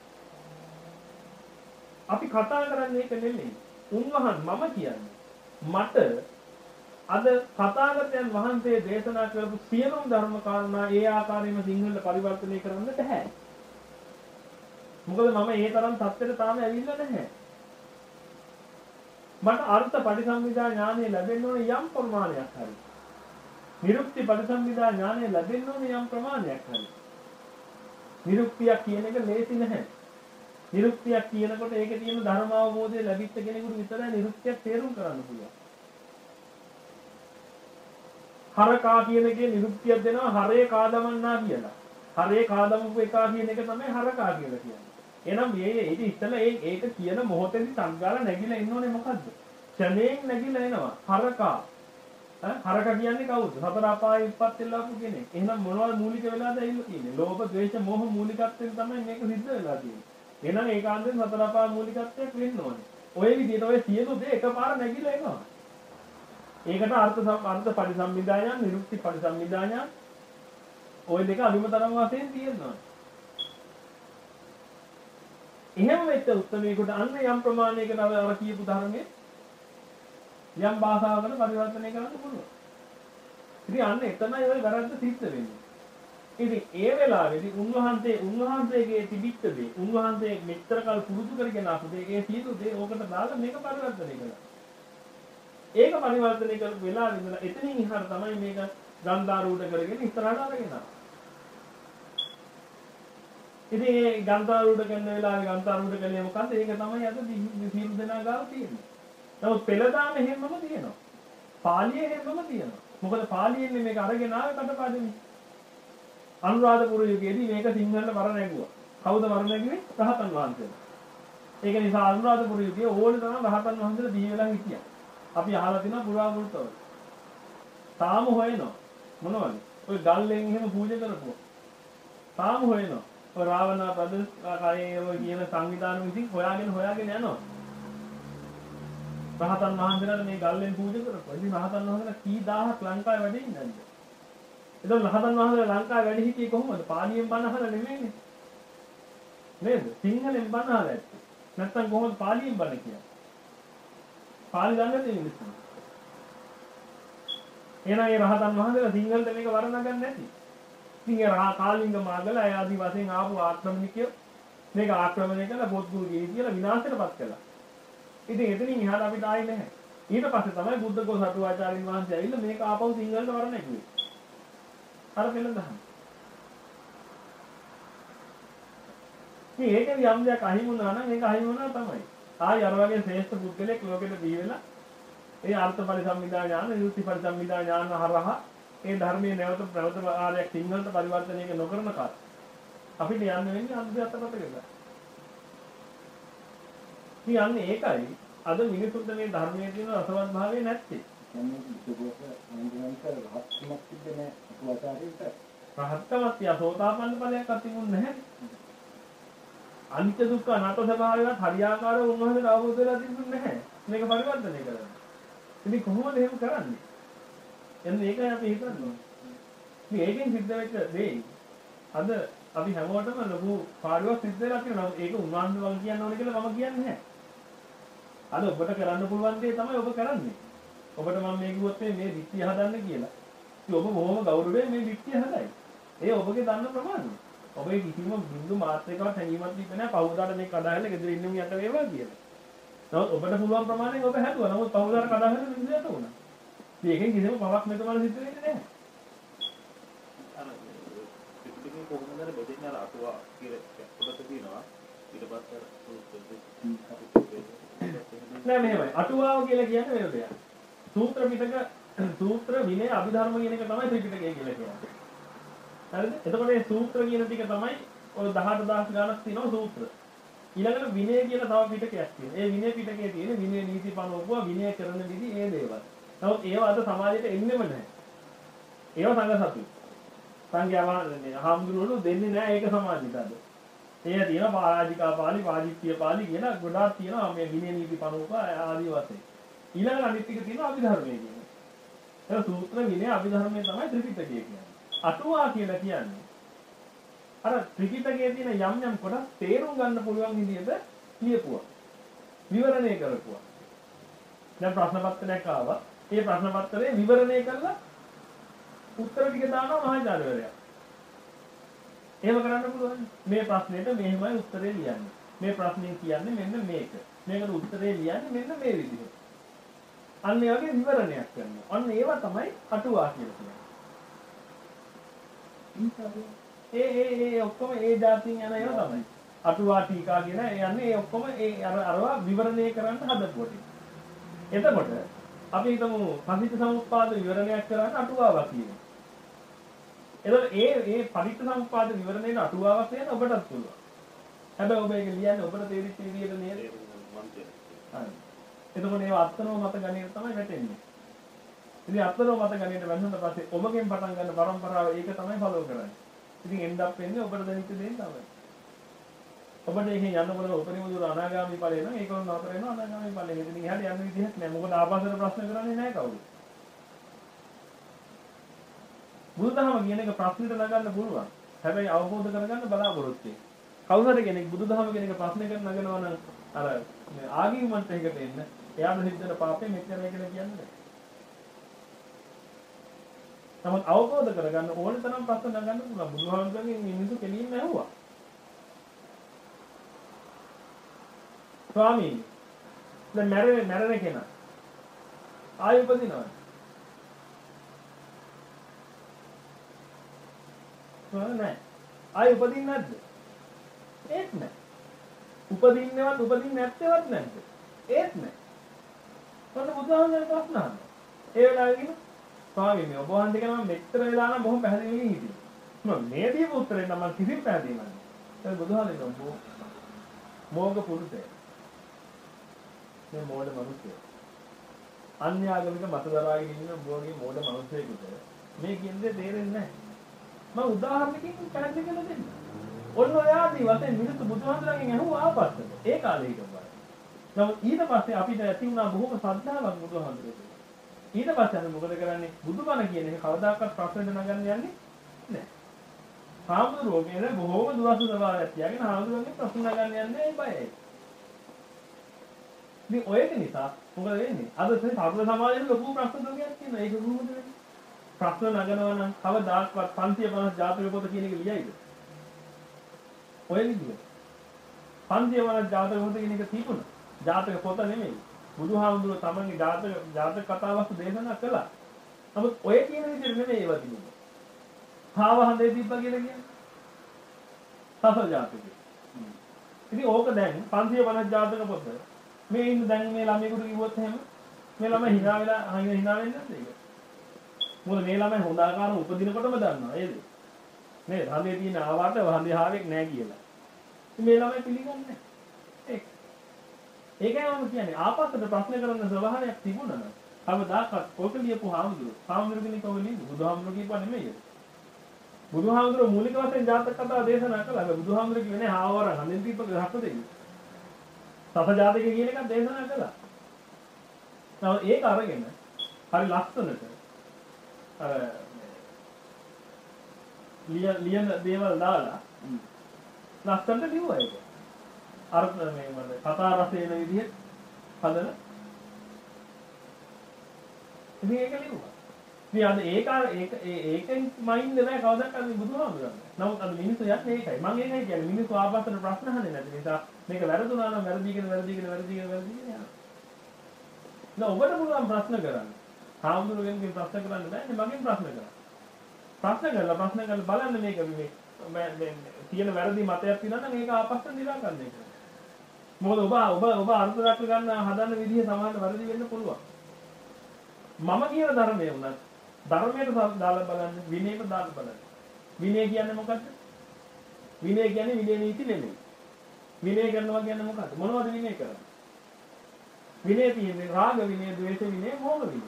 අපි කතා කරන්නේ ඒක නෙමෙයි. උන්වහන්සේ මම කියන්නේ මට අද කතාගතයන් වහන්සේ දේශනා කරපු සියලුම ධර්ම කාරණා ඒ ආකාරයෙන්ම සිංහලට පරිවර්තනය කරන්න බැහැ. මොකද මම ඒ තරම් තත්ත්වයට තාම ඇවිල්ලා නැහැ. මට අර්ථ පරිසම්පදා ඥානය ලැබෙන්න ඕනේ යම් ප්‍රමාණයක් හරි. නිරුක්ති පරිසම්පදා ඥානය ලැබෙන්න ඕනේ යම් ප්‍රමාණයක් හරි. නිරුක්තියක් කියන එක ලේසි නැහැ. නිරුක්තියක් කියනකොට ඒකේ තියෙන ධර්ම අවබෝධය ලැබිච්ච කෙනෙකුට විතරයි නිරුක්තියක් තේරුම් කරන්න පුළුවන්. හරකා කියන එකේ නිරුක්තියක් දෙනවා හරේ කාදමන්නා කියලා. හරේ කාදමපු එකා කියන එක තමයි හරකා කියලා කියන්නේ. එහෙනම් මේ ඊට ඉස්සෙල්ලා ඒ ඒක කියන මොහොතේදී සංගාල නැగిලා ඉන්න ඕනේ මොකද්ද? ක්ෂණයෙන් නැగిලා එනවා. හරකා. ඈ හරකා කියන්නේ කවුද? සතර අපායේ ඉපත් වෙලාපු කෙනෙක්. එහෙනම් මොනවද මූලික වෙලාද ඇවිල්ලා තියෙන්නේ? ලෝභ, ද්වේෂ, මෝහ මූලිකත්වයෙන් තමයි මේක සිද්ධ වෙලා තියෙන්නේ. එහෙනම් ඒකාන්තයෙන් සතර අපාය මූලිකත්වයක් වෙන්න ඕනේ. ඔය විදිහට ඔය සියලු දේ එකපාර නැగిලා එනවා. ඒකට අර්ථ අර්ථ පරිසම්පදායන්, නිරුක්ති පරිසම්පදායන් ඔය දෙක අඳුම තරම් වශයෙන් තියෙනවා. එහෙම වෙච්ච උත්තරේකට අන්න යම් ප්‍රමාණයකට අර කියපු ධර්මයේ යම් භාෂාවකට පරිවර්තනය කරන්න පුළුවන්. ඉතින් අන්න එතනයි ඔය වැරද්ද සිද්ධ වෙන්නේ. ඉතින් ඒ වෙලාවේදී උන්වහන්සේ උන්වහන්සේගේ තිබිච්ච දේ උන්වහන්සේ මෙච්චර කල් පුරුදු කරගෙන ආපු දේ ඒ සියලු දේ ඕකට දාලා මේක පරිවර්තනය කළා. ඒක පරිවර්තනය කරපු වෙලාවෙ ඉඳලා එතනින් ඉහළ තමයි මේක ගන්ධාරූඪ කරගෙන ඉස්සරහට අරගෙන ආවේ. ඉතින් මේ ගන්ධාරූඪ කරන වෙලාවේ ගන්ධාරූඪ කලේ මොකද්ද? ඒක තමයි අද සියලු දෙනා ගාව තියෙන්නේ. නමුත් පෙළදාම හැමම තියෙනවා. පාලියේ හැමම තියෙනවා. මොකද පාලියෙන් මේක අරගෙන ආවේ කටපාඩමේ. අනුරාධපුර යුගයේදී මේක සිංහලට වර නැගුවා. කවුද වර නැගුවේ? රහතන් වහන්සේලා. ඒක නිසා අනුරාධපුර යුගයේ ඕන තරම් රහතන් වහන්සේලා දිවි වෙලා හිටියා. අපි අහලා තියෙනවා පුරාවෘත්තවල. තාම හොයනවා. මොනවද? ඔය ගල්ලෙන් එහෙම පූජා කරපුවා. තාම හොයනවා. ඔය රාවණ ප්‍රදේශයේ ඔය කියන සංවිධාන විසින් හොයාගෙන හොයාගෙන යනවා. රහතන් වහන්සේලාට මේ ගල්ලෙන් පූජා කරපුවා. ඉතින් රහතන් වහන්සේලා කී දහහක් ලංකාවේ වැඩ ඉන්නද? එතකොට රහතන් වහන්සේලා ලංකාවේ වැඩ හිටියේ කොහොමද? පාලියෙන් බණ අහලා නෙමෙයිනේ. නේද? සිංහලෙන් බණ අහලා ඇත්තේ. නැත්තම් කොහොමද පාලියෙන් බණ කියන්නේ? පාලි දන්නේ නැති මිනිස්සු. එහෙනම් ඒ රහතන් වහන්සේලා සිංහලට මේක වර්ණගන්නේ නැති. ඉතින් ඒ කාලිංග මාගල අය ආදි වශයෙන් ආපු ආක්‍රමණිකයෝ මේක ආක්‍රමණය කරලා පොත්ගුරු ගේ කියලා විනාශයටපත් කළා. ඉතින් එතනින් එහාට අපිට ආයි නැහැ. ඊට පස්සේ තමයි බුද්ධඝෝස අටුවාචාරින් වහන්සේ ඇවිල්ලා මේක ආපහු සිංහලට වර්ණය කළේ. අර වෙන දහම්. මේක යම් දෙයක් අහිමි වුණා නම් ඒක අහිමි වුණා තමයි. ආයි අර වගේ ශ්‍රේෂ්ඨ පුද්ගලෙක් ලෝකෙට බිහි වෙලා ඒ අර්ථ පරිසම්මිදා ඥාන, යුක්ති පරිසම්මිදා ඥාන හරහා ඒ ධර්මයේ නැවත ප්‍රවත ආරයක් සිංහලට පරිවර්තනය නොකරන කාට අපිට යන්න වෙන්නේ අන්ධයත්පත කියලා. කියන්නේ ඒකයි අද මිනිසුන්ට මේ ධර්මයේ තියෙන රසවත් භාවය නැත්තේ. කියන්නේ බුදුගෝස නන්දනන්ත රහත්කමක් තිබෙන්නේ අතුවාචාරයට. රහත්කමක් තියා සෝතාපන්න ඵලයක් අතිමුන් නැහැ. අනිත්‍ය දුක්ඛ අනාත්ම ස්වභාවයත් හරියාකාරව උන්වහන්සේට අවබෝධ වෙලා තිබුණේ නැහැ. මේක පරිවර්තනය කරන්න. ඉතින් කොහොමද එහෙම කරන්නේ? එන්නේ ඒකයි අපි හිතන්නේ. ඉතින් ඒකෙන් සිද්ධ වෙච්ච දේ අද අපි හැමෝටම ලොකු පාඩුවක් සිද්ධ වෙලා තියෙනවා. ඒක උන්වහන්සේ වගේ කියන්න ඕනේ කියලා මම කියන්නේ නැහැ. අද ඔබට කරන්න පුළුවන් දේ තමයි ඔබ කරන්නේ. ඔබට මම මේ කිව්වොත් මේ විත්‍ය හදන්න කියලා. ඉතින් ඔබ බොහොම ගෞරවයෙන් මේ විත්‍ය හදයි. ඒ ඔබගේ දන්න ප්‍රමාණය. ඔබේ කිසිම බින්දු මාත්‍රයකවත් හැඟීමක් තිබෙන්නේ නැහැ. පහුදාට මේක කඩාගෙන ගෙදර ඉන්න මියට වේවා කියලා. නමුත් ඔබට පුළුවන් ප්‍රමාණයෙන් ඔබ හැදුවා. නමුත් පහුදාට කඩාගෙන මිනිස්සු යට වුණා. මේකෙන් කිසිම පවක් මෙතනවල සිද්ධ වෙන්නේ නැහැ. අර පිටිකේ කොහොමද බෙදෙන්නේ අර අටුවා කියලා පොඩක් තියෙනවා. ඊට පස්සේ නෑ මෙහෙමයි. අටුවාව කියලා කියන්නේ මේ දෙයක්. සූත්‍ර පිටක සූත්‍ර විනය අභිධර්ම කියන එක තමයි ත්‍රිපිටකය කියලා කියන්නේ. හරිද? එතකොට මේ සූත්‍ර කියන ටික තමයි ඔය දහඅට දහස් ගණක් තියෙනවා සූත්‍ර. ඊළඟට විනය කියලා තව පිටකයක් තියෙනවා. ඒ විනය පිටකයේ තියෙන විනය නීති පනවපුවා විනය කරන විදි ඒ දේවල්. නමුත් ඒවා අද සමාජයට එන්නෙම නැහැ. ඒවා සංඝසතු. සංඝයා වහන්සේ හාමුදුරුවෝ දෙන්නේ නැහැ ඒක සමාජයට අද. ඒ තියෙන පාරාජිකා පාළි, වාජිත්‍ය පාළි කියලා ගොඩාක් තියෙනවා මේ විනය නීති පනවපුවා ආදි වශයෙන්. ඊළඟ අනිත් ටික තියෙනවා අභිධර්මයේ කියන්නේ. ඒක සූත්‍ර විනය අභිධර්මයේ තමයි ත්‍රිපිටකය කියන්නේ. අටුවා කියලා කියන්නේ අර ත්‍රිපිටකයේ තියෙන යම් යම් කොටස් තේරුම් ගන්න පුළුවන් විදිහට ලියපුවා. විවරණය කරපුවා. දැන් ප්‍රශ්න පත්‍රයක් ආවා. ඒ ප්‍රශ්න පත්‍රයේ විවරණය කරලා උත්තර ටික දානවා මහාචාර්යවරයා. එහෙම කරන්න පුළුවන්. මේ ප්‍රශ්නෙට මෙහෙමයි උත්තරේ ලියන්නේ. මේ ප්‍රශ්නේ කියන්නේ මෙන්න මේක. මේකට උත්තරේ ලියන්නේ මෙන්න මේ විදිහට. අන්න ඒ වගේ විවරණයක් කරනවා. අන්න ඒවා තමයි අටුවා කියලා කියන්නේ. ඒ ඒ ඒ ඔක්කොම ඒ જાතින් යන ඒවා තමයි. අටුවා ටීකා කියන යන්නේ ඒ ඔක්කොම ඒ අර අරවා විවරණය කරන්න හදපුවට. එතකොට අපි හිතමු පටිච්ච සමුප්පාද විවරණයක් කරන්න අටුවාවක් කියනවා. එතකොට ඒ ඒ පටිච්ච සමුප්පාද විවරණයට අටුවාවක් කියන ඔබටත් පුළුවන්. හැබැයි ඔබ ඒක ලියන්නේ ඔබට තේරිච්ච විදිහට නේද? හරි. එතකොට ඒව අත්නෝ මත ගණයට තමයි වැටෙන්නේ. ඉතින් අත්නෝ මත ගණයට වැන්නුනට පස්සේ ඔබගෙන් පටන් ගන්න පරම්පරාව ඒක තමයි ෆලෝ කරන්නේ. ඉතින් එන්ඩ් අප් වෙන්නේ ඔබට දැනෙච්ච දේ තමයි. ඔබට එහෙන් යනකොට උපරිම දුර අනාගාමී ඵලය නම් ඒක උන නතර වෙනවා අනාගාමී ඵලෙ. ඉතින් එහාට යන්න විදිහක් නැහැ. මොකද ආපස්සට ප්‍රශ්න කරන්නේ නැහැ කවුරු. බුදුදහම කියන එක ප්‍රශ්නෙට නගන්න පුළුවන්. හැබැයි අවබෝධ කරගන්න බලාපොරොත්තු වෙන්න. කවුරු හරි කෙනෙක් බුදුදහම කියන එක ප්‍රශ්නයකට නගනවා නම් අර මේ ආගියුමන්ට් එකකට එන්න එයාට සිද්ධ පාපේ මෙච්චරයි කියලා කියන්නේ. නමුත් අවබෝධ කරගන්න ඕන තරම් ප්‍රශ්න නගන්න පුළුවන්. බුදුහාමුදුරන්ගෙන් මිනිස්සු කෙලින්ම ඇහුවා. ස්වාමීනි දැන් මැරෙන්නේ මැරෙන කෙනා ආයෙ උපදිනවද? නෑ. ආයෙ උපදින්නේ නැද්ද? ඒත් නෑ. උපදින්නවත් උපදින්නේ නැත්තේවත් නැද්ද? ඒත් නෑ. මොකද බුදුහාමුදුරන් ප්‍රශ්න අහනවා. ඒ වෙලාවෙකින් ස්වාමීනි ඔබ වහන්සේ කියනවා මෙච්චර වෙලා නම් බොහොම පැහැදිලිව හිටියේ. මම මේ දීපු උත්තරේ නම් මම කිසිම පැහැදිලි නැහැ. ඒක බුදුහාමුදුරන් බෝ මෝග පුරුෂය. මේ මෝඩ මිනිස්සු. අන්‍යාගමික මත දරාගෙන ඉන්න බෝගේ මෝඩ මිනිස්සෙකුට මේ කියන්නේ තේරෙන්නේ නැහැ. මම උදාහරණකින් පැහැදිලි කරලා දෙන්න. ඔන්න ඔයාදී වශයෙන් මිනිස්සු බුදුහාමුදුරන්ගෙන් අහුවා ආපස්සට. ඒ කාලේ හිටපුවා. නමුත් ඊට පස්සේ අපිට ඇති වුණා බොහොම ශ්‍රද්ධාවක් බුදුහාමුදුරට. ඊට පස්සේ අපි මොකද කරන්නේ? බුදුබණ කියන එක කවදාකවත් ප්‍රශ්නෙට නගන්න යන්නේ නැහැ. හාමුදුරුවෝ කියන්නේ බොහොම දුරස්ත ස්වභාවයක් තියාගෙන හාමුදුරුවන්ගේ ප්‍රශ්න නගන්න යන්නේ ඒ බයයි. මේ ඔයක නිසා මොකද වෙන්නේ? අද තේ සාධු සමාජයේ ලොකු ප්‍රශ්න දෙකක් තියෙනවා. ඒක කොහොමද වෙන්නේ? ප්‍රශ්න නගනවා නම් කවදාක්වත් පන්සිය පනස් ජාතක පොත කියන එක ලියයිද? ඔය විදිහට. පන්සිය පනස් ජාතක පොත කියන එක තිබුණා. ජාතක පොත නෙමෙයි. බුදුහාමුදුරුවෝ තමන්ගේ ජාතක ජාතක කතාවක් දේශනා කළා. නමුත් ඔය කියන විදිහට නෙමෙයි ඒවා තිබුණේ. භාව හඳේ තිබ්බා කියලා කියන්නේ. සසල ජාතකේ. ඉතින් ඕක දැන් පන්සිය පනස් ජාතක පොත මේ ඉන්න දැන් මේ ළමයෙකුට කිව්වොත් එහෙම මේ ළමයි hina වෙලා hina වෙන්නේ නැද්ද ඒක? මොකද මේ ළමයි හොඳ ආකාරව උපදිනකොටම දන්නවා නේද? නේද? හඳේ තියෙන ආවාට හඳේ හාවෙක් නැහැ කියලා. ඉතින් මේ ළමයි පිළිගන්නේ නැහැ. ඒක. ඒකයි මම කියන්නේ ආපස්සට ප්‍රශ්න කරන ස්වභාවයක් තිබුණා නම් කවදාකවත් ඔක ලියපු හාමුදුරුවෝ හාමුදුරුවෝ කෙනෙක් ඔබ ලියන්නේ බුදුහාමුදුරුවෝ කියපුවා නෙමෙයි. බුදුහාමුදුරුවෝ මූලික වශයෙන් ජාතක කතාව දේශනා කළා. බුදුහාමුදුරුවෝ කියන්නේ හාවර හඳෙන් තිබ්බ ගහක් දෙන්නේ. සස ජාතකයේ කියන එකක් දේශනා කළා. නම ඒක අරගෙන හරි ලස්සනට අර ලියන ලියන දේවල් දාලා ලස්සනට ලියුවා ඒක. අර මේ මොකද කතා රස එන විදිහට හදන ඉතින් ඒක ලියුවා. ඉතින් අද ඒක ඒක ඒකෙන් මයින්ඩ් නෑ කවදාවත් අද බුදුහාමුදුරන්. නමුත් අද මිනිස්සු යන්නේ ඒකයි. මම ඒකයි කියන්නේ මිනිස්සු ආපස්සට ප්‍රශ්න අහන්නේ නැති නිසා මේක වැරදුනා නම් වැරදිගෙන වැරදිගෙන වැරදිගෙන වැරදිගෙන යනවා. නෑ ඔබට පුළුවන් ප්‍රශ්න කරන්න. හාමුදුරුවන්ගෙන් ප්‍රශ්න කරන්න බෑනේ මගෙන් ප්‍රශ්න කරන්න. ප්‍රශ්න කරලා ප්‍රශ්න කරලා බලන්න මේක මේ මේ තියෙන වැරදි මතයක් තියෙනවා නම් ඒක ආපස්සට නිරාකරණය කරන්න. මොකද ඔබ ඔබ ඔබ අර්ථ දක්ව ගන්න හදන විදිහ සමානට වැරදි වෙන්න පුළුවන්. මම කියන ධර්මයේ උනත් ධර්මයට දාලා බලන්න විනයට දාලා බලන්න. විනය කියන්නේ මොකද්ද? විනය කියන්නේ විනය නීති නෙමෙයි. විනය කරනවා කියන්නේ මොකද්ද? මොනවද විනය කරන්නේ? විනය කියන්නේ රාග විනය, ද්වේෂ විනය, මෝහ විනය.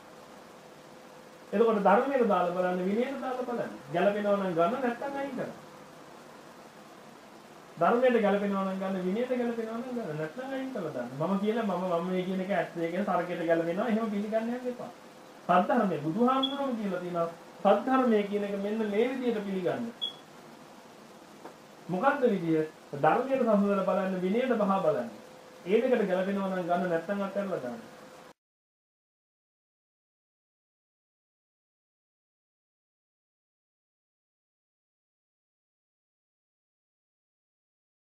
එතකොට ධර්මයට දාලා බලන්න විනයට දාලා බලන්න. ගැළපෙනවා නම් ගන්න නැත්නම් අයින් කරන්න. ධර්මයට ගැළපෙනවා නම් ගන්න විනයට ගැළපෙනවා නම් ගන්න නැත්නම් අයින් කරලා දාන්න. මම කියලා මම මම මේ කියන එක ඇත්ත ඒ කියන්නේ තර්කයට ගැළපෙනවා එහෙම පිළිගන්න යන්න එපා. සද්ධර්මයේ බුදුහාමුදුරුවෝ කියලා තියෙනවා සද්ධර්මයේ කියන එක මෙන්න මේ විදිහට පිළිගන්න. මොකද්ද විදිය? ධර්මයට සම්බන්ධව බලන්න විනයට බහා බලන්න. ඒ දෙකට ගැළපෙනවා නම් ගන්න නැත්නම් අත්හැරලා දාන්න.